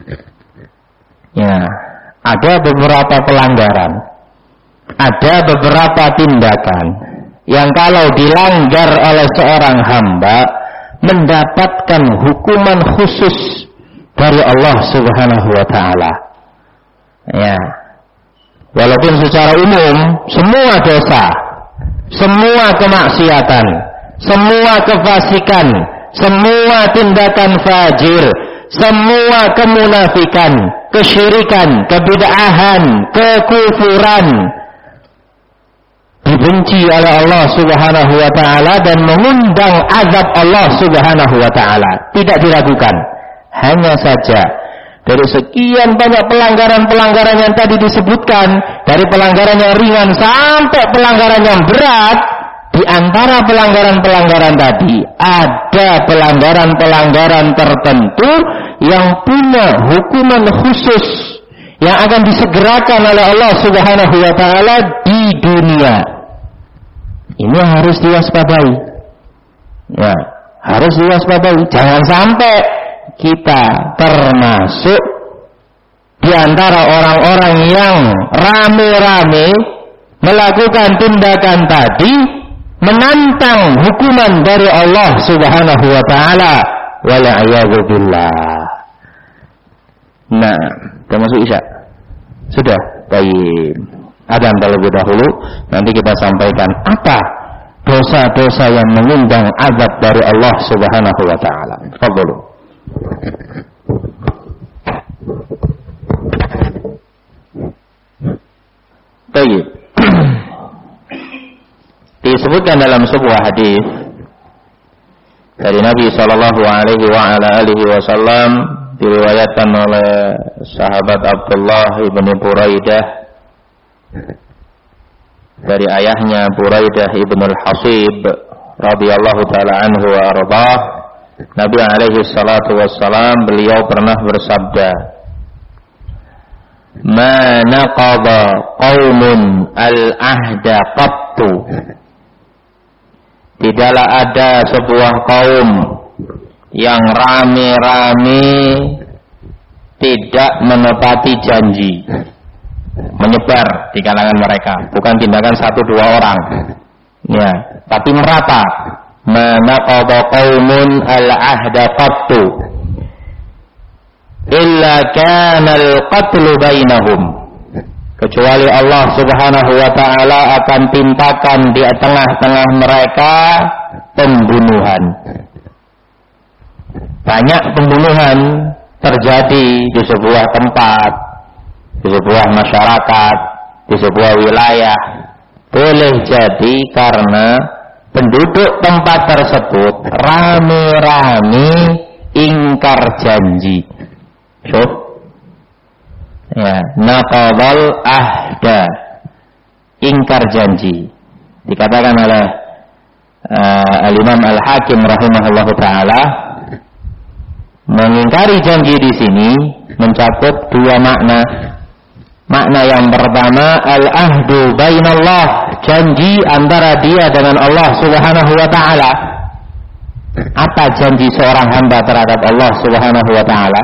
Ya, ada beberapa pelanggaran, ada beberapa tindakan yang kalau dilanggar oleh seorang hamba mendapatkan hukuman khusus dari Allah Subhanahu wa taala. Ya. Walaupun secara umum semua dosa, semua kemaksiatan, semua kefasikan, semua tindakan fajir, semua kemunafikan, kesyirikan, kebid'ahan, kekufuran dibenci oleh Allah Subhanahu wa taala dan mengundang azab Allah Subhanahu wa taala. Tidak diragukan. Hanya saja dari sekian banyak pelanggaran-pelanggaran yang tadi disebutkan, dari pelanggaran yang ringan sampai pelanggaran yang berat, di antara pelanggaran-pelanggaran tadi ada pelanggaran-pelanggaran tertentu yang punya hukuman khusus yang akan disegerakan oleh Allah Subhanahu wa taala di dunia. Ini yang harus diwaspadai. Ya, harus diwaspadai. Jangan sampai kita termasuk di antara orang-orang yang rame-rame melakukan tindakan tadi, menantang hukuman dari Allah Subhanahu wa taala. Wala'iyadzu billah. Nah, termasuk Isya. Sudah, baik. Adzan terlebih dahulu, nanti kita sampaikan apa dosa-dosa yang mengundang azab dari Allah Subhanahu wa taala. Fadhlu. Baik. Disebutkan dalam sebuah hadis dari Nabi sallallahu alaihi wa ala alihi wasallam, diriwayatkan oleh sahabat Abdullah ibn Buraidah dari ayahnya Buraidah ibn al-Hasib radhiyallahu taala anhu wa ardhah. Nabi alaihi salatu wassalam beliau pernah bersabda, "Ma naqadha qaumun al-ahda qattu." Tidaklah ada sebuah kaum yang rame-rame tidak menepati janji, menyebar di kalangan mereka, bukan tindakan satu dua orang, ya, tapi merata. Mana qada qaumun al-ahda qattu illa kana al-qatlu bainahum, kecuali Allah Subhanahu wa taala akan timpakan di tengah-tengah mereka pembunuhan. Banyak pembunuhan terjadi di sebuah tempat, di sebuah masyarakat, di sebuah wilayah. Boleh jadi karena penduduk tempat tersebut rame-rame ingkar janji. So, ya, naqadal ahda, ingkar janji. Dikatakan oleh uh, Al-Imam Al-Hakim rahimahullahu taala, mengingkari janji di sini mencakup dua makna. Makna yang pertama, al-ahdu bainallah, janji antara dia dengan Allah Subhanahu wa taala. Apa janji seorang hamba terhadap Allah Subhanahu wa taala?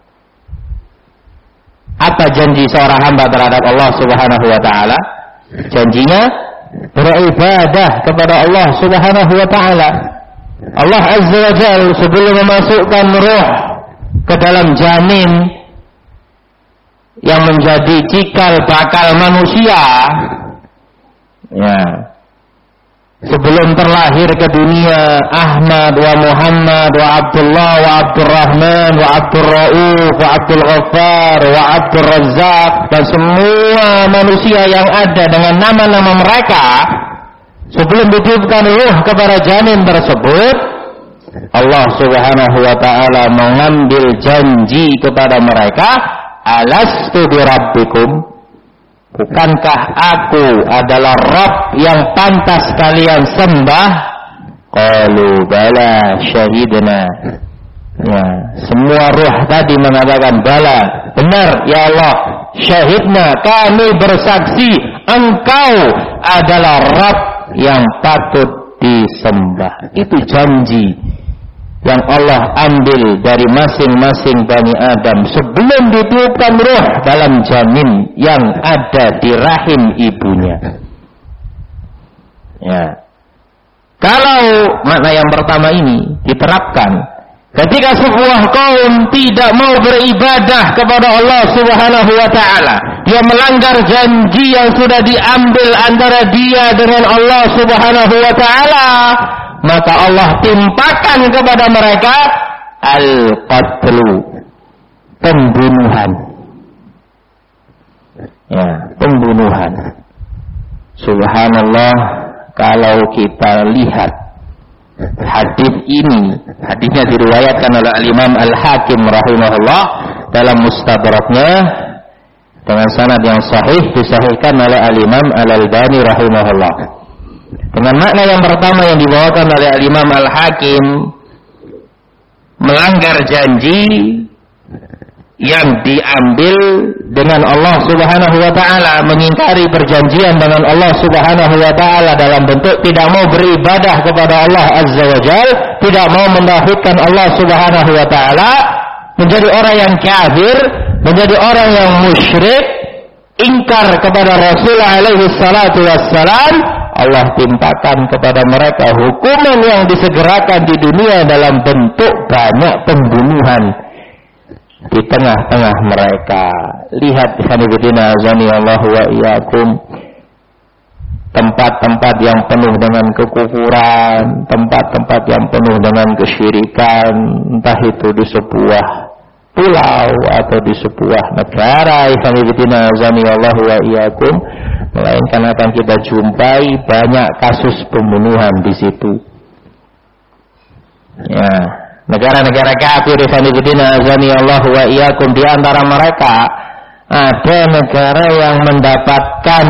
Apa janji seorang hamba terhadap Allah Subhanahu wa taala? Janjinya beribadah kepada Allah Subhanahu wa taala. Allah Azza wa Jalla sebelum memasukkan ruh ke dalam janin yang menjadi cikal bakal manusia, ya, sebelum terlahir ke dunia Ahmad wa Muhammad wa Abdullah wa Abdurrahman wa Abdurrauf wa Abdul Ghaffar wa Abdul Razzaq dan semua manusia yang ada dengan nama-nama mereka, sebelum ditiupkan ruh kepada janin tersebut, Allah Subhanahu wa taala mengambil janji kepada mereka, alastu birabbikum, bukankah aku adalah Rabb yang pantas kalian sembah? Qalu bala syahidna. Ya, semua ruh tadi mengatakan bala, benar ya Allah, syahidna, kami bersaksi engkau adalah Rabb yang patut disembah. Itu janji yang Allah ambil dari masing-masing Bani Adam sebelum ditiupkan ruh dalam janin yang ada di rahim ibunya. Ya. Kalau makna yang pertama ini diterapkan ketika sebuah kaum tidak mau beribadah kepada Allah Subhanahu wa taala, dia melanggar janji yang sudah diambil antara dia dengan Allah Subhanahu wa taala, maka Allah timpakan kepada mereka al-qatlu, pembunuhan. Ya, pembunuhan. Subhanallah, kalau kita lihat hadis ini, hadisnya diriwayatkan oleh Al-Imam Al-Hakim rahimahullah dalam Mustadraknya dengan sanad yang sahih, disahihkan oleh Al-Imam Al-Albani rahimahullah. Dengan makna yang pertama yang dibawakan oleh Al-Imam Al-Hakim, melanggar janji yang diambil dengan Allah Subhanahu wa taala, mengingkari perjanjian dengan Allah Subhanahu wa taala dalam bentuk tidak mau beribadah kepada Allah Azza wa Jalla, tidak mau mentauhidkan Allah Subhanahu wa taala, menjadi orang yang kafir, menjadi orang yang musyrik, ingkar kepada Rasul alaihi salatu wassalam. Allah timpakan kepada mereka hukuman yang disegerakan di dunia dalam bentuk banyak pembunuhan di tengah-tengah mereka. Lihat ikhwanifidina azani Allah wa iyyakum, tempat-tempat yang penuh dengan kekufuran, tempat-tempat yang penuh dengan kesyirikan, entah itu di sebuah pulau atau di sebuah negara, ikhwanifidina azani Allah wa iyyakum, melainkan akan kita jumpai banyak kasus pembunuhan di situ. Ya, negara-negara kafir ikhwanifidina azani Allah wa iyyakum, di antara mereka ada negara yang mendapatkan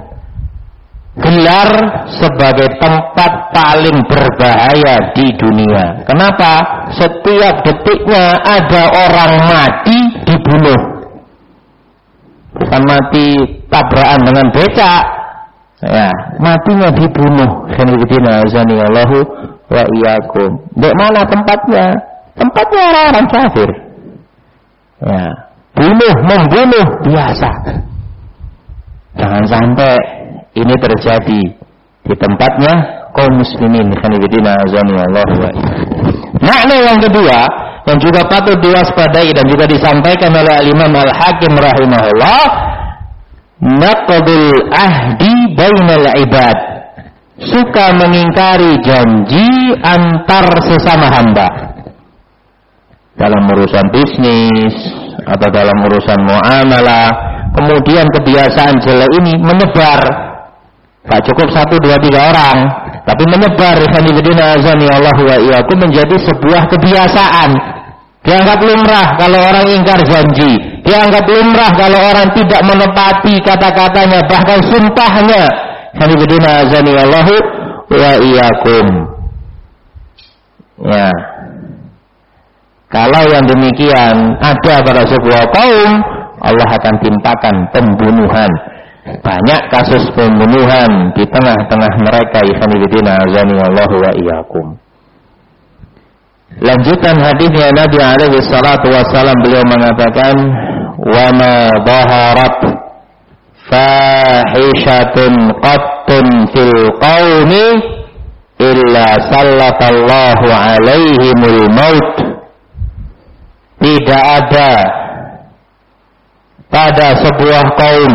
gelar sebagai tempat paling berbahaya di dunia. Kenapa? Setiap detiknya ada orang mati dibunuh. Bukan mati tabrakan dengan becak, ya, matinya dibunuh. Ikhwanifidina azani Allah wa iyyakum. Di mana tempatnya? Tempatnya orang-orang kafir. Ya, bunuh membunuh biasa. Jangan sampai ini terjadi di tempatnya kaum muslimin. Ikhwanifidina azani Allah wa iyyakum. Makna yang kedua yang juga patut diwaspadai dan juga disampaikan oleh Al-Imam Al-Hakim rahimahullah, naqdul ahdi bainal ibad, suka mengingkari janji antar sesama hamba dalam urusan bisnis atau dalam urusan muamalah. Kemudian kebiasaan jelek ini menyebar, tak cukup satu dua tiga orang, tapi menyebar ikhwanifidina azani Allah wa iyyakum, menjadi sebuah kebiasaan. Dianggap lumrah kalau orang ingkar janji, dianggap lumrah kalau orang tidak menepati kata-katanya, bahkan sumpahnya. Ikhwanifidina azani Allah wa iyyakum. Ya, kalau yang demikian ada pada sebuah kaum, Allah akan timpakan pembunuhan. Banyak kasus pembunuhan di tengah-tengah mereka. Ikhwanifidina azani Allah wa iyyakum. Lanjutan hadisnya Nabi alaihi salatu wassalam, beliau mengatakan, wa ma dhaharat fahishatun qattun fil qaumi illa sallatallahu alaihimul maut. Tidak ada pada sebuah kaum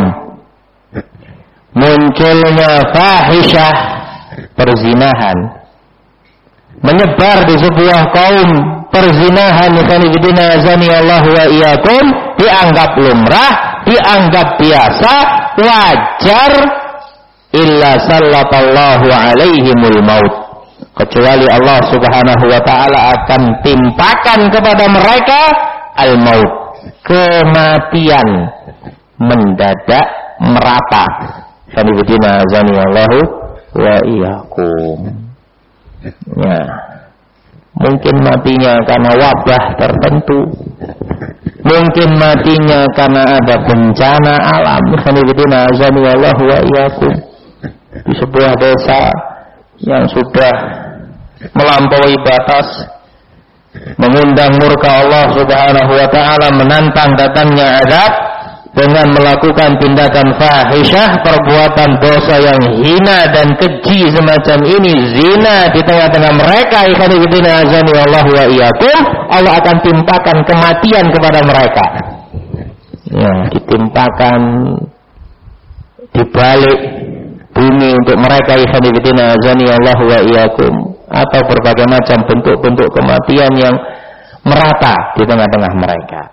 munculnya fahisyah, perzinahan, menyebar di sebuah kaum perzinahan, ikhwanifidina azani Allah wa iyyakum, dianggap lumrah, dianggap biasa, wajar, illa sallatallahu alaihimul maut, kecuali Allah Subhanahu wa taala akan timpakan kepada mereka al-maut, kematian mendadak merata. Sanibudina azani Allahu wa iyyakum. Ya. Mungkin matinya karena wabah tertentu, mungkin matinya karena ada bencana alam. Sanibudina azani Allahu wa iyyakum. Di sebuah desa yang sudah melampaui batas, mengundang murka Allah Subhanahu wa taala, menantang datangnya azab dengan melakukan tindakan fahisyah, perbuatan dosa yang hina dan keji semacam ini, zina di tengah-tengah mereka. Ikhwan fillah azani Allah wa iyyakum, Allah akan timpakan kematian kepada mereka. Ya, ditimpakan di balik bumi untuk mereka. Ikhwan fillah azani Allah wa iyyakum, atau berbagai macam bentuk-bentuk kematian yang merata di tengah-tengah mereka.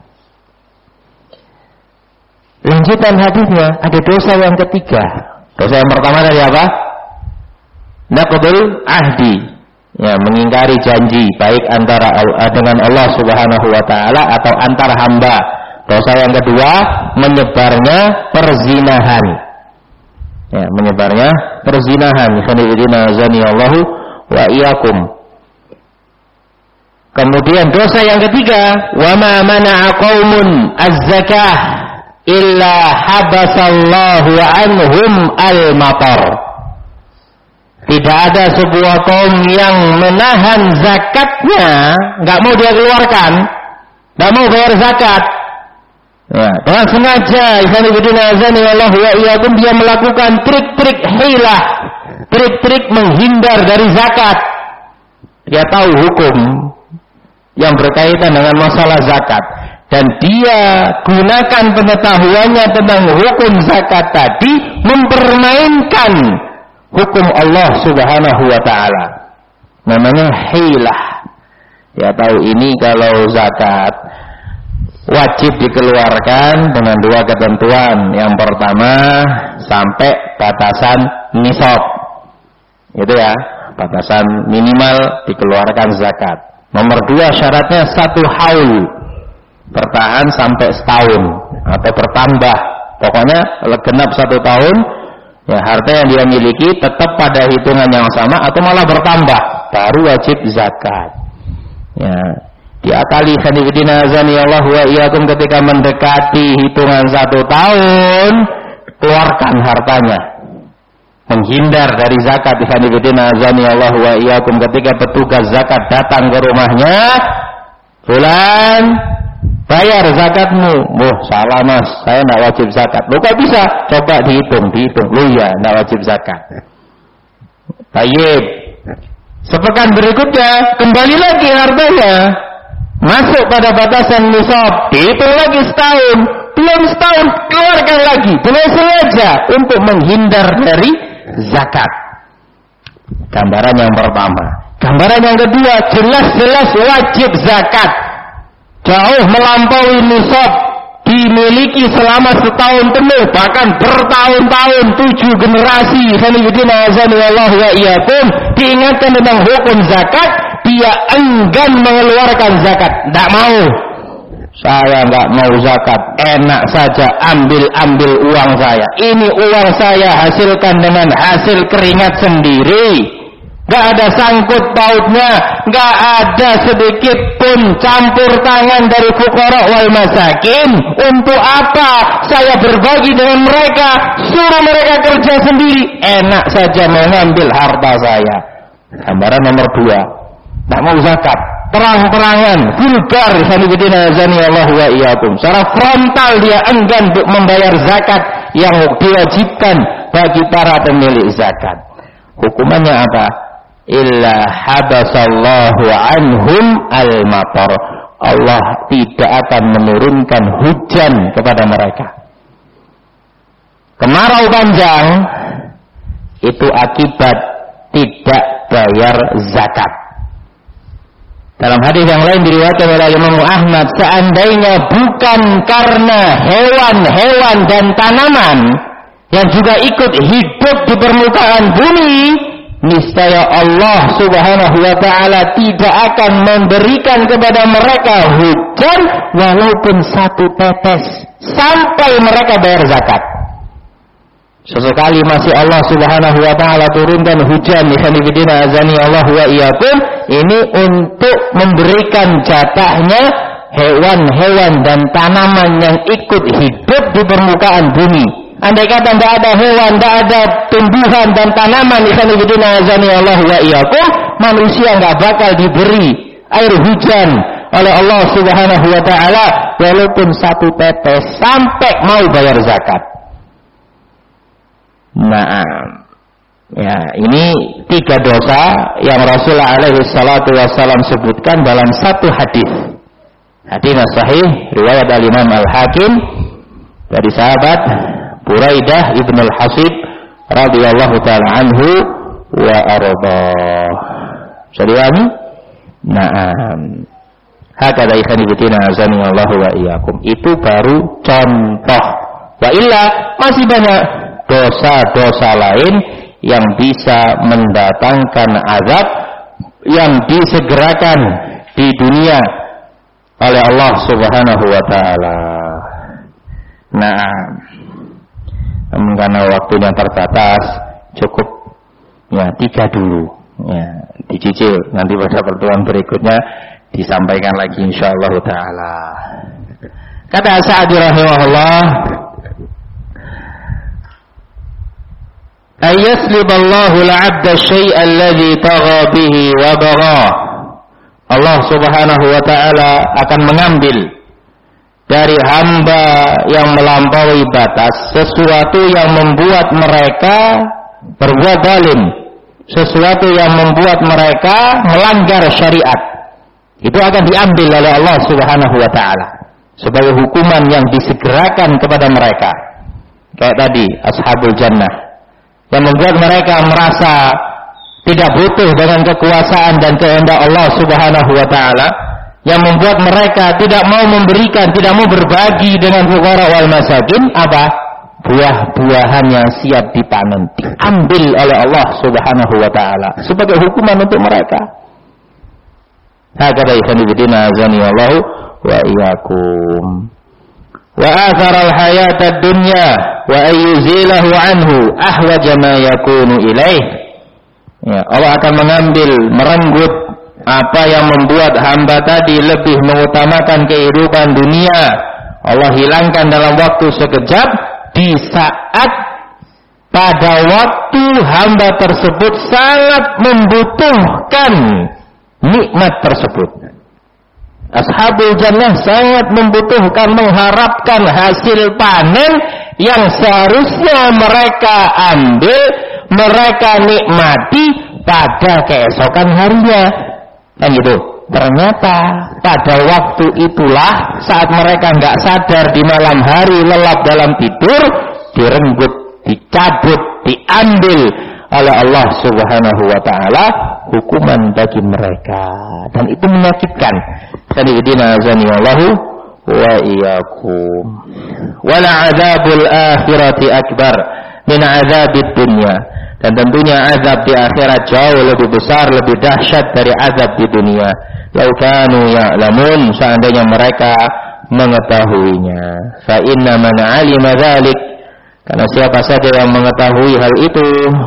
Lanjutan hadisnya, ada dosa yang ketiga. Dosa yang pertama dari apa? Naqdul ahdi, ya, mengingkari janji, baik antara dengan Allah Subhanahu wa taala atau antar hamba. Dosa yang kedua, menyebarnya perzinahan. Ya, menyebarnya perzinahan. Khonibidina azani Allahu wa iyyakum. Kemudian dosa yang ketiga, wa ma mana'a qaumun az-zakah illa habasallahu anhum al-matar. Tidak ada sebuah kaum yang menahan zakatnya, nggak mau dia keluarkan, nggak mau bayar zakat. Ya, dengan sengaja, Allah wa iyyakum, dia melakukan trik-trik hilah, trik-trik menghindar dari zakat. Dia tahu hukum yang berkaitan dengan masalah zakat, dan dia gunakan pengetahuannya tentang hukum zakat tadi mempermainkan hukum Allah Subhanahu wa taala. Namanya hilah. Ya, tahu ini kalau zakat wajib dikeluarkan dengan dua ketentuan. Yang pertama, sampai batasan nisab. Itu ya, batasan minimal dikeluarkan zakat. Nomor dua, syaratnya satu haul, bertahan sampai setahun atau bertambah. Pokoknya genap satu tahun, ya, harta yang dia miliki tetap pada hitungan yang sama atau malah bertambah, baru wajib zakat. Ya, diakali sanibidina azani Allah wa iyyakum, ketika mendekati hitungan satu tahun, keluarkan hartanya. Menghindar dari zakat. Sanibidina azani Allah wa iyyakum, ketika petugas zakat datang ke rumahnya, fulan, bayar zakatmu. Oh, salah mas, saya tidak wajib zakat. Loh, kok bisa? Coba dihitung, dihitung. Loh ya, tidak wajib zakat. Baik. Sepekan berikutnya, kembali lagi hartanya, masuk pada batasan nisab, dihitung lagi setahun, belum setahun, keluarkan lagi, dengan sengaja untuk menghindar dari zakat. Gambaran yang pertama. Gambaran yang kedua, jelas-jelas wajib zakat, jauh melampaui nisab, dimiliki selama setahun penuh, bahkan bertahun-tahun, tujuh generasi. Sanibidina azani Allah wa iyyakum, diingatkan tentang hukum zakat, dia enggan mengeluarkan zakat. Tidak mau. Saya nggak mau zakat, enak saja ambil-ambil uang saya. Ini uang saya hasilkan dengan hasil keringat sendiri. Gak ada sangkut pautnya, gak ada sedikit pun campur tangan dari fuqara wal masakin. Untuk apa saya berbagi dengan mereka? Suruh mereka kerja sendiri, enak saja mengambil harta saya. Gambaran nomor dua, tak mau zakat, terang-terangan, vulgar. Sanibidina azani Allah wa iyyakum, secara frontal dia enggan untuk membayar zakat yang diwajibkan bagi para pemilik zakat. Hukumannya apa? Illa habasallahu anhum al-matar. Allah tidak akan menurunkan hujan kepada mereka. Kemarau panjang itu akibat tidak bayar zakat. Dalam hadis yang lain diriwayatkan oleh Imam Ahmad, seandainya bukan karena hewan-hewan dan tanaman yang juga ikut hidup di permukaan bumi, niscaya Allah Subhanahu wa ta'ala tidak akan memberikan kepada mereka hujan walaupun satu tetes sampai mereka bayar zakat. Sesekali masih Allah Subhanahu wa ta'ala turunkan hujan, ikhwanifidina azani Allah wa iyyakum, ini untuk memberikan jatahnya hewan-hewan dan tanaman yang ikut hidup di permukaan bumi. Andai kata tidak ada hewan, tidak ada tumbuhan dan tanaman, ikhwanifidina azani Allah wa iyyakum, manusia nggak bakal diberi air hujan oleh Allah Subhanahu wa ta'ala walaupun satu tetes sampai mau bayar zakat. Nah, ya, ini tiga dosa yang Rasulullah alaihi salatu wassalam sebutkan dalam satu hadis. Hadis sahih riwayat Al-Imam Al-Hakim dari sahabat Buraidah ibn al-Hasib radhiyallahu ta'ala anhu wa ardah. Jadi na'am. Hakada ikhwanifitina azani Allah wa iyyakum. Itu baru contoh. Wa illa masih banyak dosa-dosa lain yang bisa mendatangkan azab yang disegerakan di dunia oleh Allah Subhanahu wa ta'ala. Nah, namun karena waktunya terbatas, cukup ya tiga dulu, ya dicicil, nanti pada pertemuan berikutnya disampaikan lagi insyaallah taala. Kata Sa'di rahimahullah, ayyaslibullahu al-'abda syai'a alladhi tagha bihi wa bagha. Allah Subhanahu wa ta'ala akan mengambil dari hamba yang melampaui batas sesuatu yang membuat mereka berbuat zalim, sesuatu yang membuat mereka melanggar syariat. Itu akan diambil oleh Allah Subhanahu wa ta'ala sebagai hukuman yang disegerakan kepada mereka. Kayak tadi ashabul jannah, yang membuat mereka merasa tidak butuh dengan kekuasaan dan kehendak Allah Subhanahu wa ta'ala, yang membuat mereka tidak mau memberikan, tidak mau berbagi dengan fuqara wal masakin. Apa? Buah-buahan yang siap dipanen diambil oleh Allah Subhanahu wa ta'ala sebagai hukuman untuk mereka. Hakada ikhwanifidina azani Allah wa iyyakum. Wa athara al-hayata ad-dunya wa ayyuzilahu anhu ahwaja ma yakunu ilaih. Ya, Allah akan mengambil, merenggut apa yang membuat hamba tadi lebih mengutamakan kehidupan dunia. Allah hilangkan dalam waktu sekejap, di saat pada waktu hamba tersebut sangat membutuhkan nikmat tersebut. Ashabul jannah sangat membutuhkan, mengharapkan hasil panen yang seharusnya mereka ambil, mereka nikmati pada keesokan harinya. Kan gitu. Ternyata pada waktu itulah saat mereka nggak sadar di malam hari lelap dalam tidur, direnggut, dicabut, diambil oleh Allah Subhanahu wa ta'ala hukuman bagi mereka, dan itu menyakitkan. Sanidina azani Allahu wa iyyakum. Wala adzabul akhirati akbar min adzabid dunya. Dan tentunya azab di akhirat jauh lebih besar, lebih dahsyat dari azab di dunia. Lau kanu ya'lamun, seandainya mereka mengetahuinya. Fa inna man 'alima dzalik, karena siapa saja yang mengetahui hal itu,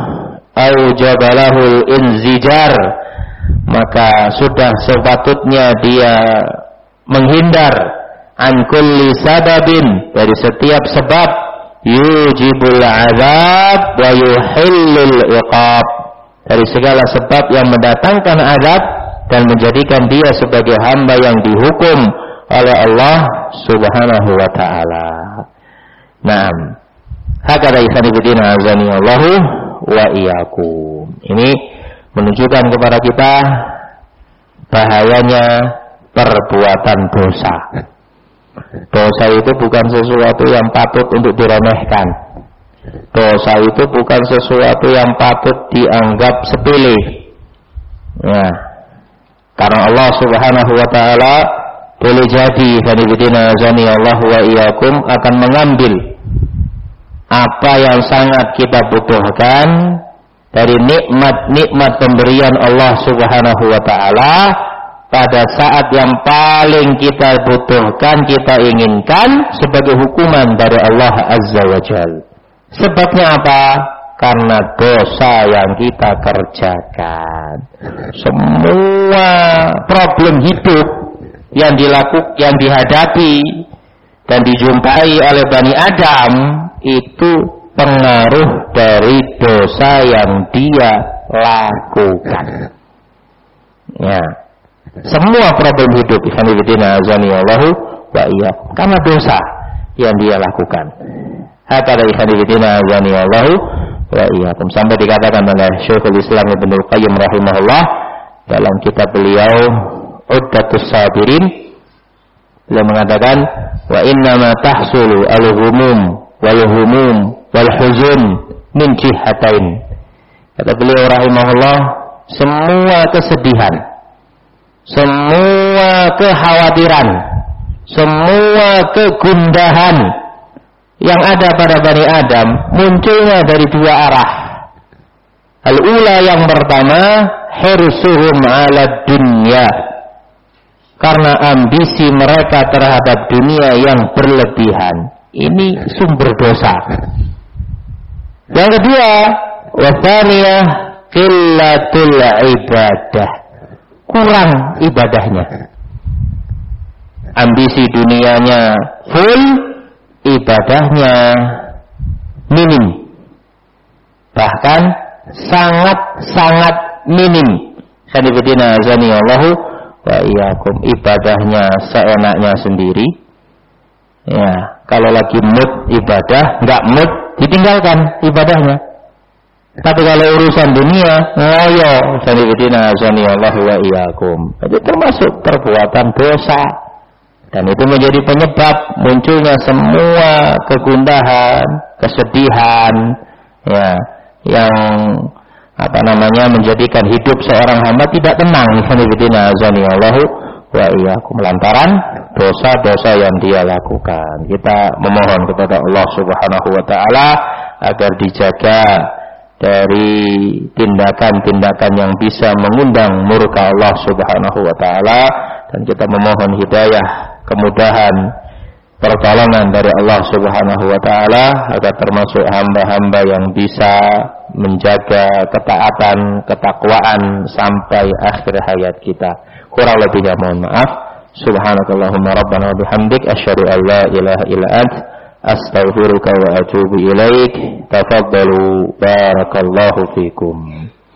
aujabalahul inzijar, maka sudah sepatutnya dia menghindar an kulli sababin, dari setiap sebab, yujibul azab wa yuhillul iqab, dari segala sebab yang mendatangkan azab dan menjadikan dia sebagai hamba yang dihukum oleh Allah Subhanahu wa ta'ala. Naam. Hakada ikhwanifidina azani Allahu wa iyyakum. Ini menunjukkan kepada kita bahayanya perbuatan dosa. Dosa itu bukan sesuatu yang patut untuk diremehkan. Dosa itu bukan sesuatu yang patut dianggap sepele. Ya. Karena Allah Subhanahu wa ta'ala boleh jadi sanibidina azani Allah wa iyyakum akan mengambil apa yang sangat kita butuhkan dari nikmat-nikmat pemberian Allah Subhanahu wa taala pada saat yang paling kita butuhkan, kita inginkan sebagai hukuman dari Allah Azza wa Jalla. Sebabnya apa? Karena dosa yang kita kerjakan. Semua problem hidup yang dilakukan, yang dihadapi dan dijumpai oleh Bani Adam itu pengaruh dari dosa yang dia lakukan. Ya, semua problem hidup Allahu wa iya, karena dosa yang dia lakukan. Hakada Allahu wa iya. Sampai dikatakan oleh Syekhul Islam Ibnu Qayyim rahimahullah dalam kitab beliau Uddatus Sabirin, beliau mengatakan wa inna ma tahsulu al-humum wal humum wal huzun min jihatain. Kata beliau rahimahullah, semua kesedihan, semua kekhawatiran, semua kegundahan yang ada pada Bani Adam munculnya dari dua arah. Al-ula, yang pertama, hirsuhum 'ala dunya, karena ambisi mereka terhadap dunia yang berlebihan. Ini sumber dosa. Yang kedua, wasaniyah qillatul ibadah, kurang ibadahnya. Ambisi dunianya full, ibadahnya minim, bahkan sangat-sangat minim. Sanibidina azani Allahu wa iyyakum, ibadahnya seenaknya sendiri. Ya, kalau lagi mood ibadah, enggak mood ditinggalkan ibadahnya. Tapi kalau urusan dunia, ngoyo. Sanibidina azani Allahu wa iyyakum, itu termasuk perbuatan dosa. Dan itu menjadi penyebab munculnya semua kegundahan, kesedihan, ya, yang apa namanya menjadikan hidup seorang hamba tidak tenang. Alhamdulillah azani Allahu wa iyyakum, lantaran dosa-dosa yang dia lakukan. Kita memohon kepada Allah Subhanahu wa taala agar dijaga dari tindakan-tindakan yang bisa mengundang murka Allah Subhanahu wa taala, dan kita memohon hidayah, kemudahan, pertolongan dari Allah Subhanahu wa taala agar termasuk hamba-hamba yang bisa menjaga ketaatan, ketakwaan sampai akhir hayat kita. Kurang lebihnya mohon maaf. Subhanakallahumma rabbana wa bihamdik asyhadu an la ilaha illa ant astaghfiruka wa atubu ilaik. Tafaddalu, barakallahu fikum.